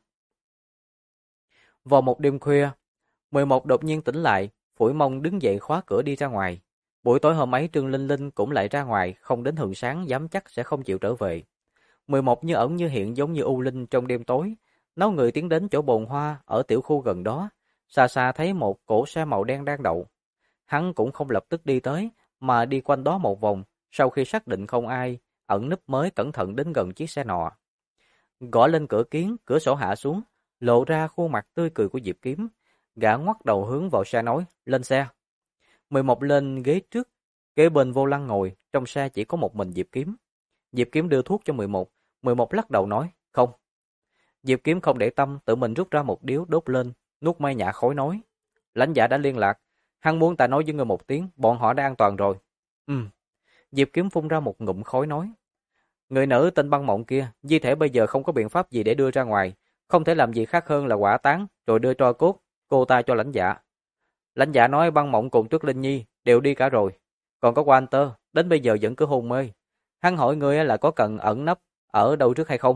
Vào một đêm khuya, 11 đột nhiên tỉnh lại, phủi mông đứng dậy khóa cửa đi ra ngoài. Buổi tối hôm ấy Trương Linh Linh cũng lại ra ngoài, không đến hừng sáng dám chắc sẽ không chịu trở về. 11 như ẩn như hiện giống như u linh trong đêm tối, nấu người tiến đến chỗ bồn hoa ở tiểu khu gần đó, xa xa thấy một cỗ xe màu đen đang đậu. Hắn cũng không lập tức đi tới, mà đi quanh đó một vòng, sau khi xác định không ai, ẩn núp mới cẩn thận đến gần chiếc xe nọ. Gõ lên cửa kiến, cửa sổ hạ xuống, lộ ra khuôn mặt tươi cười của Diệp Kiếm. Gã ngoắt đầu hướng vào xe nói, lên xe. 11 lên ghế trước, kế bên vô lăng ngồi, trong xe chỉ có một mình Diệp Kiếm. Diệp Kiếm đưa thuốc cho 11, 11 lắc đầu nói, không. Diệp Kiếm không để tâm, tự mình rút ra một điếu đốt lên, nuốt mây nhả khói nói, lãnh giả đã liên lạc, hắn muốn ta nói với người một tiếng, bọn họ đã an toàn rồi. Diệp Kiếm phun ra một ngụm khói nói, người nữ tên Băng Mộng kia, di thể bây giờ không có biện pháp gì để đưa ra ngoài, không thể làm gì khác hơn là hỏa táng, rồi đưa tro cốt cô ta cho lãnh giả. Lãnh giả nói Băng Mộng cùng Tuyết Linh Nhi đều đi cả rồi, còn có Walter, đến bây giờ vẫn cứ hôn mê. Hắn hỏi ngươi là có cần ẩn nấp ở đâu trước hay không?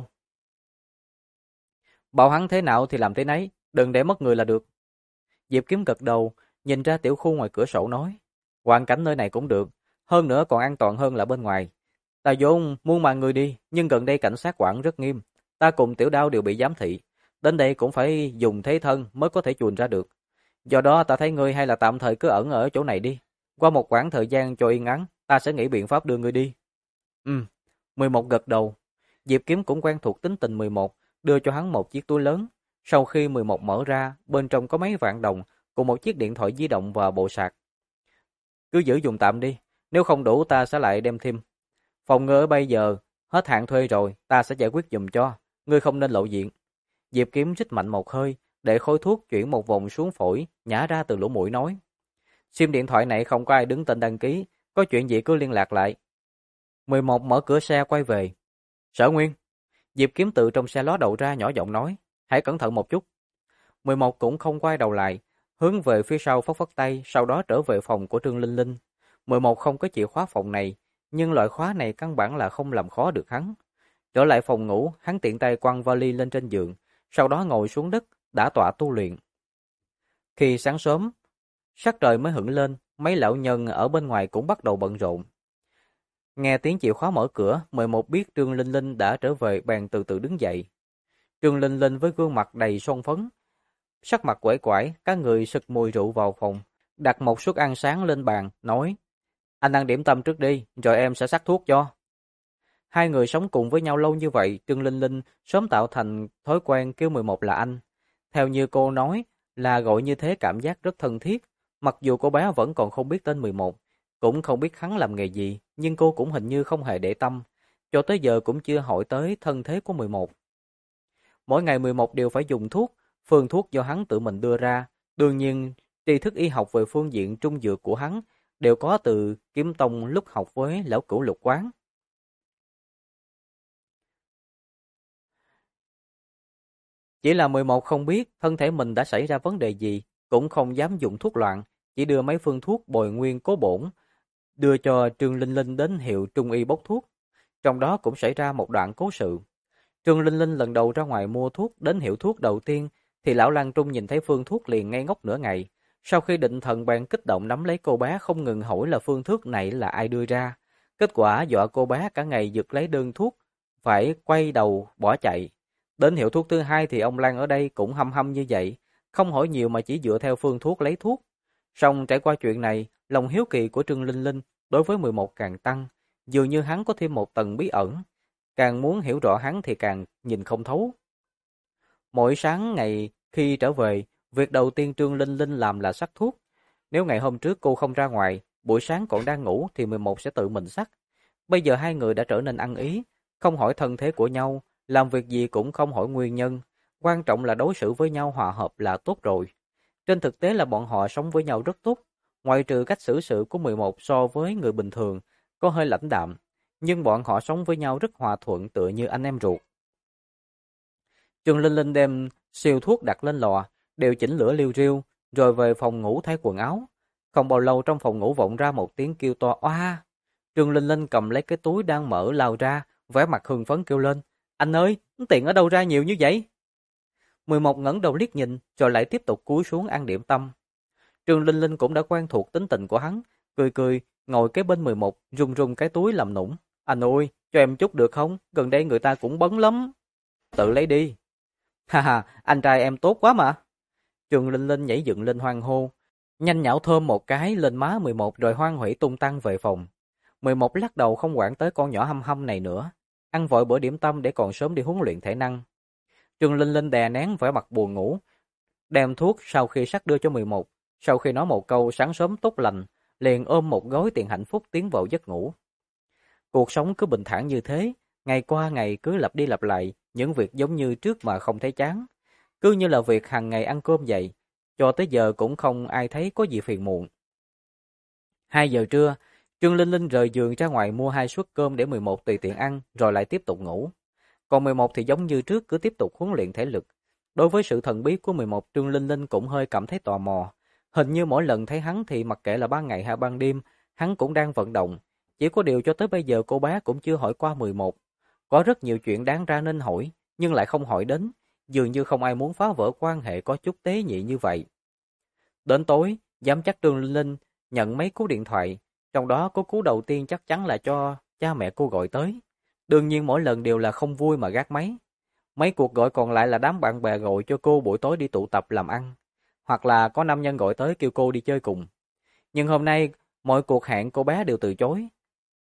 Bảo hắn thế nào thì làm thế nấy, đừng để mất người là được. Diệp Kiếm gật đầu, nhìn ra tiểu khu ngoài cửa sổ nói, hoàn cảnh nơi này cũng được, hơn nữa còn an toàn hơn là bên ngoài. Ta vốn muốn mang người đi, nhưng gần đây cảnh sát quản rất nghiêm, ta cùng Tiểu Đao đều bị giám thị, đến đây cũng phải dùng thế thân mới có thể chuồn ra được. Do đó ta thấy ngươi hay là tạm thời cứ ẩn ở chỗ này đi, qua một quãng thời gian cho yên ắng, ta sẽ nghĩ biện pháp đưa ngươi đi. 11 gật đầu. Diệp Kiếm cũng quen thuộc tính tình 11, đưa cho hắn một chiếc túi lớn. Sau khi 11 mở ra, bên trong có mấy vạn đồng cùng một chiếc điện thoại di động và bộ sạc. Cứ giữ dùng tạm đi, nếu không đủ ta sẽ lại đem thêm. Phòng ngừa bây giờ hết hạn thuê rồi, ta sẽ giải quyết giùm cho, ngươi không nên lộ diện. Diệp Kiếm rít mạnh một hơi, để khối thuốc chuyển một vòng xuống phổi, nhả ra từ lỗ mũi nói. Sim điện thoại này không có ai đứng tên đăng ký, có chuyện gì cứ liên lạc lại. 11 mở cửa xe quay về. Sở Nguyên. Diệp Kiếm tự trong xe ló đầu ra nhỏ giọng nói, hãy cẩn thận một chút. 11 cũng không quay đầu lại, hướng về phía sau phất phất tay, sau đó trở về phòng của Trương Linh Linh. 11 không có chìa khóa phòng này, nhưng loại khóa này căn bản là không làm khó được hắn. Trở lại phòng ngủ, hắn tiện tay quăng vali lên trên giường, sau đó ngồi xuống đất, đã tọa tu luyện. Khi sáng sớm, sắc trời mới hửng lên, mấy lão nhân ở bên ngoài cũng bắt đầu bận rộn. Nghe tiếng chìa khóa mở cửa, 11 biết Trương Linh Linh đã trở về, bèn từ từ đứng dậy. Trương Linh Linh với gương mặt đầy son phấn, sắc mặt quể quải, các người sực mùi rượu vào phòng, đặt một suất ăn sáng lên bàn, nói: "Anh ăn điểm tâm trước đi, rồi em sẽ sắc thuốc cho." Hai người sống cùng với nhau lâu như vậy, Trương Linh Linh sớm tạo thành thói quen kêu 11 là anh. Theo như cô nói, là gọi như thế cảm giác rất thân thiết, mặc dù cô bé vẫn còn không biết tên 11, cũng không biết hắn làm nghề gì, nhưng cô cũng hình như không hề để tâm, cho tới giờ cũng chưa hỏi tới thân thế của 11. Mỗi ngày 11 đều phải dùng thuốc, phương thuốc do hắn tự mình đưa ra, đương nhiên tri thức y học về phương diện trung dược của hắn đều có từ Kiếm Tông lúc học với lão cửu Lục Quán. Chỉ là 11 không biết thân thể mình đã xảy ra vấn đề gì, cũng không dám dùng thuốc loạn, chỉ đưa mấy phương thuốc bồi nguyên cố bổn, đưa cho Trương Linh Linh đến hiệu trung y bốc thuốc. Trong đó cũng xảy ra một đoạn cố sự. Trương Linh Linh lần đầu ra ngoài mua thuốc, đến hiệu thuốc đầu tiên, thì lão Lăng Trung nhìn thấy phương thuốc liền ngây ngốc nửa ngày. Sau khi định thần bèn kích động nắm lấy cô bé, không ngừng hỏi là phương thuốc này là ai đưa ra. Kết quả dọa cô bé cả ngày giật lấy đơn thuốc, phải quay đầu bỏ chạy. Đến hiệu thuốc thứ hai thì ông Lan ở đây cũng hăm hăm như vậy, không hỏi nhiều mà chỉ dựa theo phương thuốc lấy thuốc. Song trải qua chuyện này, lòng hiếu kỳ của Trương Linh Linh đối với 11 càng tăng, dường như hắn có thêm một tầng bí ẩn. Càng muốn hiểu rõ hắn thì càng nhìn không thấu. Mỗi sáng ngày khi trở về, việc đầu tiên Trương Linh Linh làm là sắc thuốc. Nếu ngày hôm trước cô không ra ngoài, buổi sáng còn đang ngủ thì 11 sẽ tự mình sắc. Bây giờ hai người đã trở nên ăn ý, không hỏi thân thế của nhau, làm việc gì cũng không hỏi nguyên nhân. Quan trọng là đối xử với nhau hòa hợp là tốt rồi. Trên thực tế là bọn họ sống với nhau rất tốt, ngoại trừ cách xử sự của 11 so với người bình thường, có hơi lãnh đạm, nhưng bọn họ sống với nhau rất hòa thuận tựa như anh em ruột. Trương Linh Linh đem siêu thuốc đặt lên lò, điều chỉnh lửa liu riu, rồi về phòng ngủ thay quần áo. Không bao lâu trong phòng ngủ vọng ra một tiếng kêu to oa. Trương Linh Linh cầm lấy cái túi đang mở lao ra, vẻ mặt hưng phấn kêu lên: "Anh ơi, tiền ở đâu ra nhiều như vậy?" 11 ngẩng đầu liếc nhìn, rồi lại tiếp tục cúi xuống ăn điểm tâm. Trương Linh Linh cũng đã quen thuộc tính tình của hắn, cười cười, ngồi kế bên 11, rung rung cái túi làm nũng. "Anh ơi, cho em chút được không? Gần đây người ta cũng bấn lắm." "Tự lấy đi." "Ha ha, anh trai em tốt quá mà." Trương Linh Linh nhảy dựng lên hoan hô, nhanh nhảu thơm một cái lên má 11 rồi hoan hỉ tung tăng về phòng. 11 lắc đầu không quản tới con nhỏ hăm hăm này nữa, ăn vội bữa điểm tâm để còn sớm đi huấn luyện thể năng. Trương Linh Linh đè nén vẻ mặt buồn ngủ, đem thuốc sau khi sắc đưa cho 11, sau khi nói một câu sáng sớm tốt lành, liền ôm một gói tiền hạnh phúc tiến vào giấc ngủ. Cuộc sống cứ bình thản như thế, ngày qua ngày cứ lặp đi lặp lại, những việc giống như trước mà không thấy chán. Cứ như là việc hàng ngày ăn cơm vậy, cho tới giờ cũng không ai thấy có gì phiền muộn. 2 giờ trưa, Trương Linh Linh rời giường ra ngoài mua 2 suất cơm để 11 tùy tiện ăn, rồi lại tiếp tục ngủ. Còn 11 thì giống như trước cứ tiếp tục huấn luyện thể lực. Đối với sự thần bí của 11, Trương Linh Linh cũng hơi cảm thấy tò mò. Hình như mỗi lần thấy hắn thì mặc kệ là ban ngày hay ban đêm, hắn cũng đang vận động. Chỉ có điều cho tới bây giờ cô bé cũng chưa hỏi qua 11. Có rất nhiều chuyện đáng ra nên hỏi, nhưng lại không hỏi đến. Dường như không ai muốn phá vỡ quan hệ có chút tế nhị như vậy. Đến tối, dám chắc Trương Linh Linh nhận mấy cú điện thoại. Trong đó có cú đầu tiên chắc chắn là cho cha mẹ cô gọi tới. Đương nhiên mỗi lần đều là không vui mà gác máy. Mấy cuộc gọi còn lại là đám bạn bè gọi cho cô buổi tối đi tụ tập làm ăn. Hoặc là có nam nhân gọi tới kêu cô đi chơi cùng. Nhưng hôm nay, mọi cuộc hẹn cô bé đều từ chối.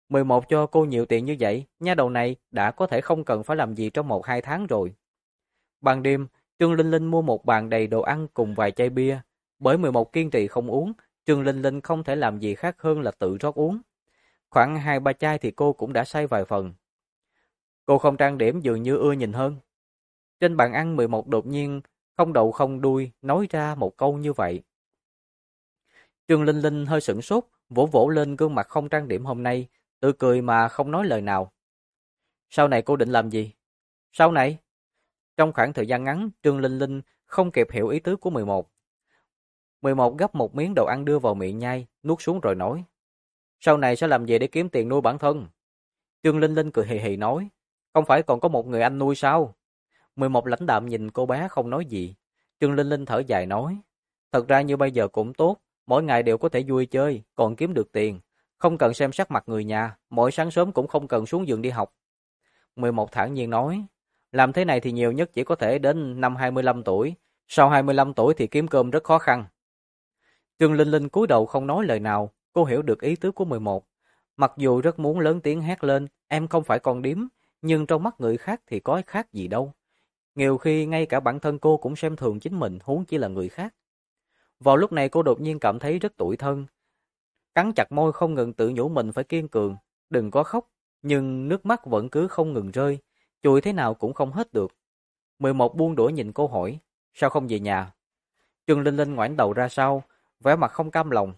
11 cho cô nhiều tiền như vậy, nha đầu này đã có thể không cần phải làm gì trong 1-2 tháng rồi. Ban đêm, Trương Linh Linh mua một bàn đầy đồ ăn cùng vài chai bia. Bởi 11 kiên trì không uống, Trương Linh Linh không thể làm gì khác hơn là tự rót uống. Khoảng 2-3 chai thì cô cũng đã say vài phần. Cô không trang điểm dường như ưa nhìn hơn. Trên bàn ăn 11 đột nhiên không đầu không đuôi nói ra một câu như vậy. Trương Linh Linh hơi sửng sốt, vỗ vỗ lên gương mặt không trang điểm hôm nay, tự cười mà không nói lời nào. Sau này cô định làm gì? Sau này? Trong khoảng thời gian ngắn, Trương Linh Linh không kịp hiểu ý tứ của 11. 11 gấp một miếng đồ ăn đưa vào miệng nhai, nuốt xuống rồi nói. Sau này sẽ làm gì để kiếm tiền nuôi bản thân? Trương Linh Linh cười hì hì nói. Không phải còn có một người anh nuôi sao? 11 lãnh đạm nhìn cô bé không nói gì. Trương Linh Linh thở dài nói. Thật ra như bây giờ cũng tốt, mỗi ngày đều có thể vui chơi, còn kiếm được tiền. Không cần xem sắc mặt người nhà, mỗi sáng sớm cũng không cần xuống giường đi học. 11 thản nhiên nói. Làm thế này thì nhiều nhất chỉ có thể đến năm 25 tuổi. Sau 25 tuổi thì kiếm cơm rất khó khăn. Trương Linh Linh cúi đầu không nói lời nào, cô hiểu được ý tứ của 11. Mặc dù rất muốn lớn tiếng hét lên, em không phải con điếm, nhưng trong mắt người khác thì có khác gì đâu. Nhiều khi ngay cả bản thân cô cũng xem thường chính mình, huống chi là người khác. Vào lúc này cô đột nhiên cảm thấy rất tủi thân. Cắn chặt môi không ngừng tự nhủ mình phải kiên cường, đừng có khóc, nhưng nước mắt vẫn cứ không ngừng rơi, chùi thế nào cũng không hết được. 11 buông đũa nhìn cô hỏi, sao không về nhà? Trương Linh Linh ngoảnh đầu ra sau, vẻ mặt không cam lòng.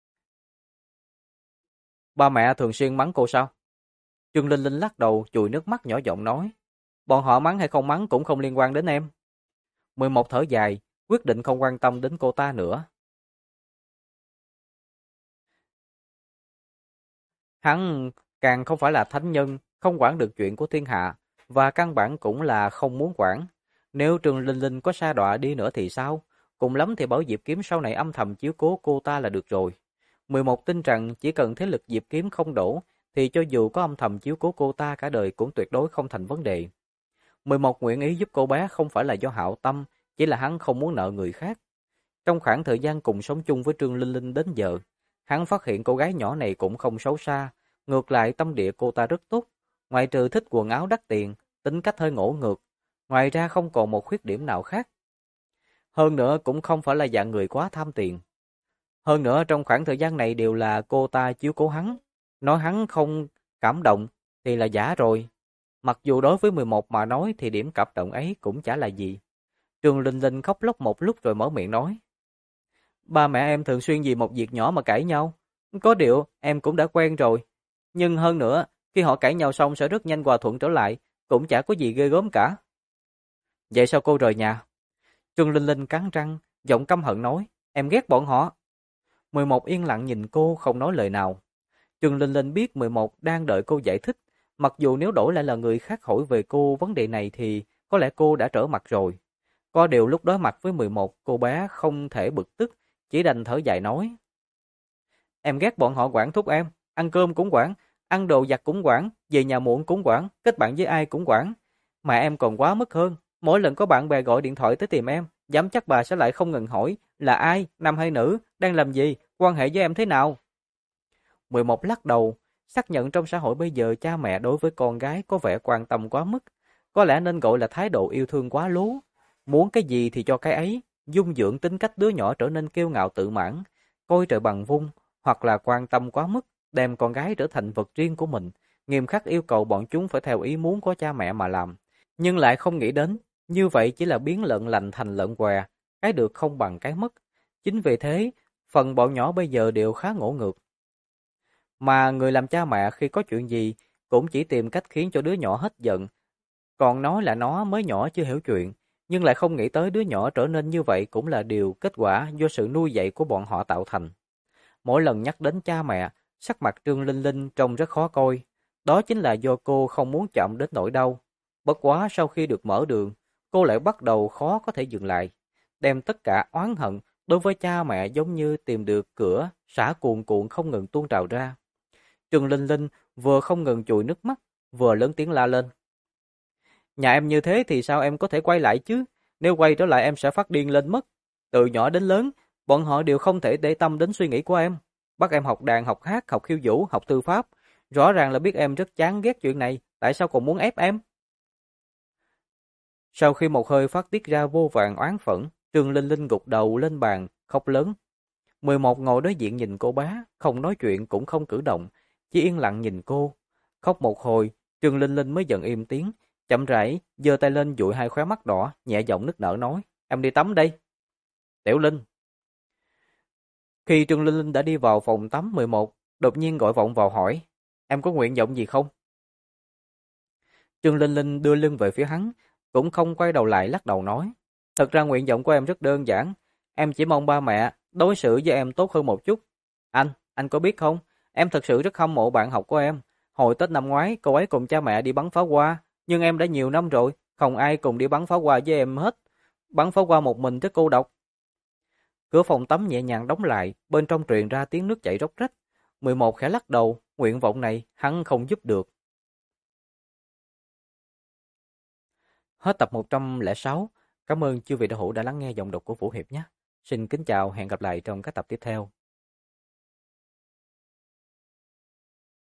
Ba mẹ thường xuyên mắng cô sao? Trương Linh Linh lắc đầu, chùi nước mắt nhỏ giọng nói, bọn họ mắng hay không mắng cũng không liên quan đến em. 11 thở dài, quyết định không quan tâm đến cô ta nữa. Hắn càng không phải là thánh nhân, không quản được chuyện của thiên hạ, và căn bản cũng là không muốn quản. Nếu Trương Linh Linh có sa đọa đi nữa thì sao? Cùng lắm thì Bảo Diệp Kiếm sau này âm thầm chiếu cố cô ta là được rồi. 11 tin rằng chỉ cần thế lực Diệp Kiếm không đổ, thì cho dù có âm thầm chiếu cố cô ta cả đời cũng tuyệt đối không thành vấn đề. 11 nguyện ý giúp cô bé không phải là do hảo tâm, chỉ là hắn không muốn nợ người khác. Trong khoảng thời gian cùng sống chung với Trương Linh Linh đến giờ, hắn phát hiện cô gái nhỏ này cũng không xấu xa, ngược lại tâm địa cô ta rất tốt, ngoại trừ thích quần áo đắt tiền, tính cách hơi ngỗ ngược, ngoài ra không còn một khuyết điểm nào khác. Hơn nữa cũng không phải là dạng người quá tham tiền. Hơn nữa trong khoảng thời gian này đều là cô ta chiếu cố hắn, nói hắn không cảm động thì là giả rồi. Mặc dù đối với 11 mà nói thì điểm cảm động ấy cũng chả là gì. Trương Linh Linh khóc lóc một lúc rồi mở miệng nói. Ba mẹ em thường xuyên vì một việc nhỏ mà cãi nhau. Có điều em cũng đã quen rồi. Nhưng hơn nữa, khi họ cãi nhau xong sẽ rất nhanh hòa thuận trở lại, cũng chả có gì ghê gớm cả. Vậy sao cô rời nhà? Trương Linh Linh cắn răng, giọng căm hận nói, em ghét bọn họ. 11 yên lặng nhìn cô không nói lời nào. Trương Linh Linh biết 11 đang đợi cô giải thích, mặc dù nếu đổi lại là người khác hỏi về cô vấn đề này thì có lẽ cô đã trở mặt rồi. Có điều lúc đối mặt với 11, cô bé không thể bực tức, chỉ đành thở dài nói. Em ghét bọn họ quản thúc em, ăn cơm cũng quản, ăn đồ giặt cũng quản, về nhà muộn cũng quản, kết bạn với ai cũng quản. Mà em còn quá mức hơn, mỗi lần có bạn bè gọi điện thoại tới tìm em, dám chắc bà sẽ lại không ngừng hỏi là ai, nam hay nữ, đang làm gì, quan hệ với em thế nào. 11 lắc đầu, xác nhận trong xã hội bây giờ cha mẹ đối với con gái có vẻ quan tâm quá mức, có lẽ nên gọi là thái độ yêu thương quá lố. Muốn cái gì thì cho cái ấy, dung dưỡng tính cách đứa nhỏ trở nên kiêu ngạo tự mãn, coi trời bằng vung, hoặc là quan tâm quá mức, đem con gái trở thành vật riêng của mình, nghiêm khắc yêu cầu bọn chúng phải theo ý muốn của cha mẹ mà làm, nhưng lại không nghĩ đến, như vậy chỉ là biến lợn lành thành lợn què, cái được không bằng cái mất. Chính vì thế, phần bọn nhỏ bây giờ đều khá ngỗ ngược. Mà người làm cha mẹ khi có chuyện gì cũng chỉ tìm cách khiến cho đứa nhỏ hết giận, còn nói là nó mới nhỏ chưa hiểu chuyện, nhưng lại không nghĩ tới đứa nhỏ trở nên như vậy cũng là điều kết quả do sự nuôi dạy của bọn họ tạo thành. Mỗi lần nhắc đến cha mẹ, sắc mặt Trương Linh Linh trông rất khó coi. Đó chính là do cô không muốn chạm đến nỗi đau. Bất quá sau khi được mở đường, cô lại bắt đầu khó có thể dừng lại. Đem tất cả oán hận đối với cha mẹ giống như tìm được cửa, xả cuồn cuộn không ngừng tuôn trào ra. Trương Linh Linh vừa không ngừng chùi nước mắt, vừa lớn tiếng la lên. Nhà em như thế thì sao em có thể quay lại chứ? Nếu quay trở lại em sẽ phát điên lên mất. Từ nhỏ đến lớn, bọn họ đều không thể để tâm đến suy nghĩ của em. Bắt em học đàn, học hát, học khiêu vũ, học thư pháp. Rõ ràng là biết em rất chán ghét chuyện này, tại sao còn muốn ép em? Sau khi một hơi phát tiết ra vô vàn oán phẫn, Trương Linh Linh gục đầu lên bàn, khóc lớn. 11 ngồi đối diện nhìn cô bá, không nói chuyện cũng không cử động, chỉ yên lặng nhìn cô. Khóc một hồi, Trương Linh Linh mới dần im tiếng, chậm rãi giơ tay lên dụi hai khóe mắt đỏ, nhẹ giọng nức nở nói, em đi tắm đây. Tiểu Linh. Khi Trương Linh Linh đã đi vào phòng tắm 11, đột nhiên gọi vọng vào hỏi, em có nguyện vọng gì không? Trương Linh Linh đưa lưng về phía hắn, cũng không quay đầu lại lắc đầu nói, thật ra nguyện vọng của em rất đơn giản, em chỉ mong ba mẹ đối xử với em tốt hơn một chút. Anh có biết không, em thật sự rất hâm mộ bạn học của em. Hồi Tết năm ngoái, cô ấy cùng cha mẹ đi bắn pháo hoa, nhưng em đã nhiều năm rồi, không ai cùng đi bắn pháo hoa với em hết. Bắn pháo hoa một mình rất cô độc. Cửa phòng tắm nhẹ nhàng đóng lại, bên trong truyền ra tiếng nước chảy róc rách. 11 khẽ lắc đầu, nguyện vọng này hắn không giúp được. Hết tập 106. Cảm ơn chư vị đạo hữu đã lắng nghe giọng đọc của Vũ Hiệp nhé. Xin kính chào, hẹn gặp lại trong các tập tiếp theo.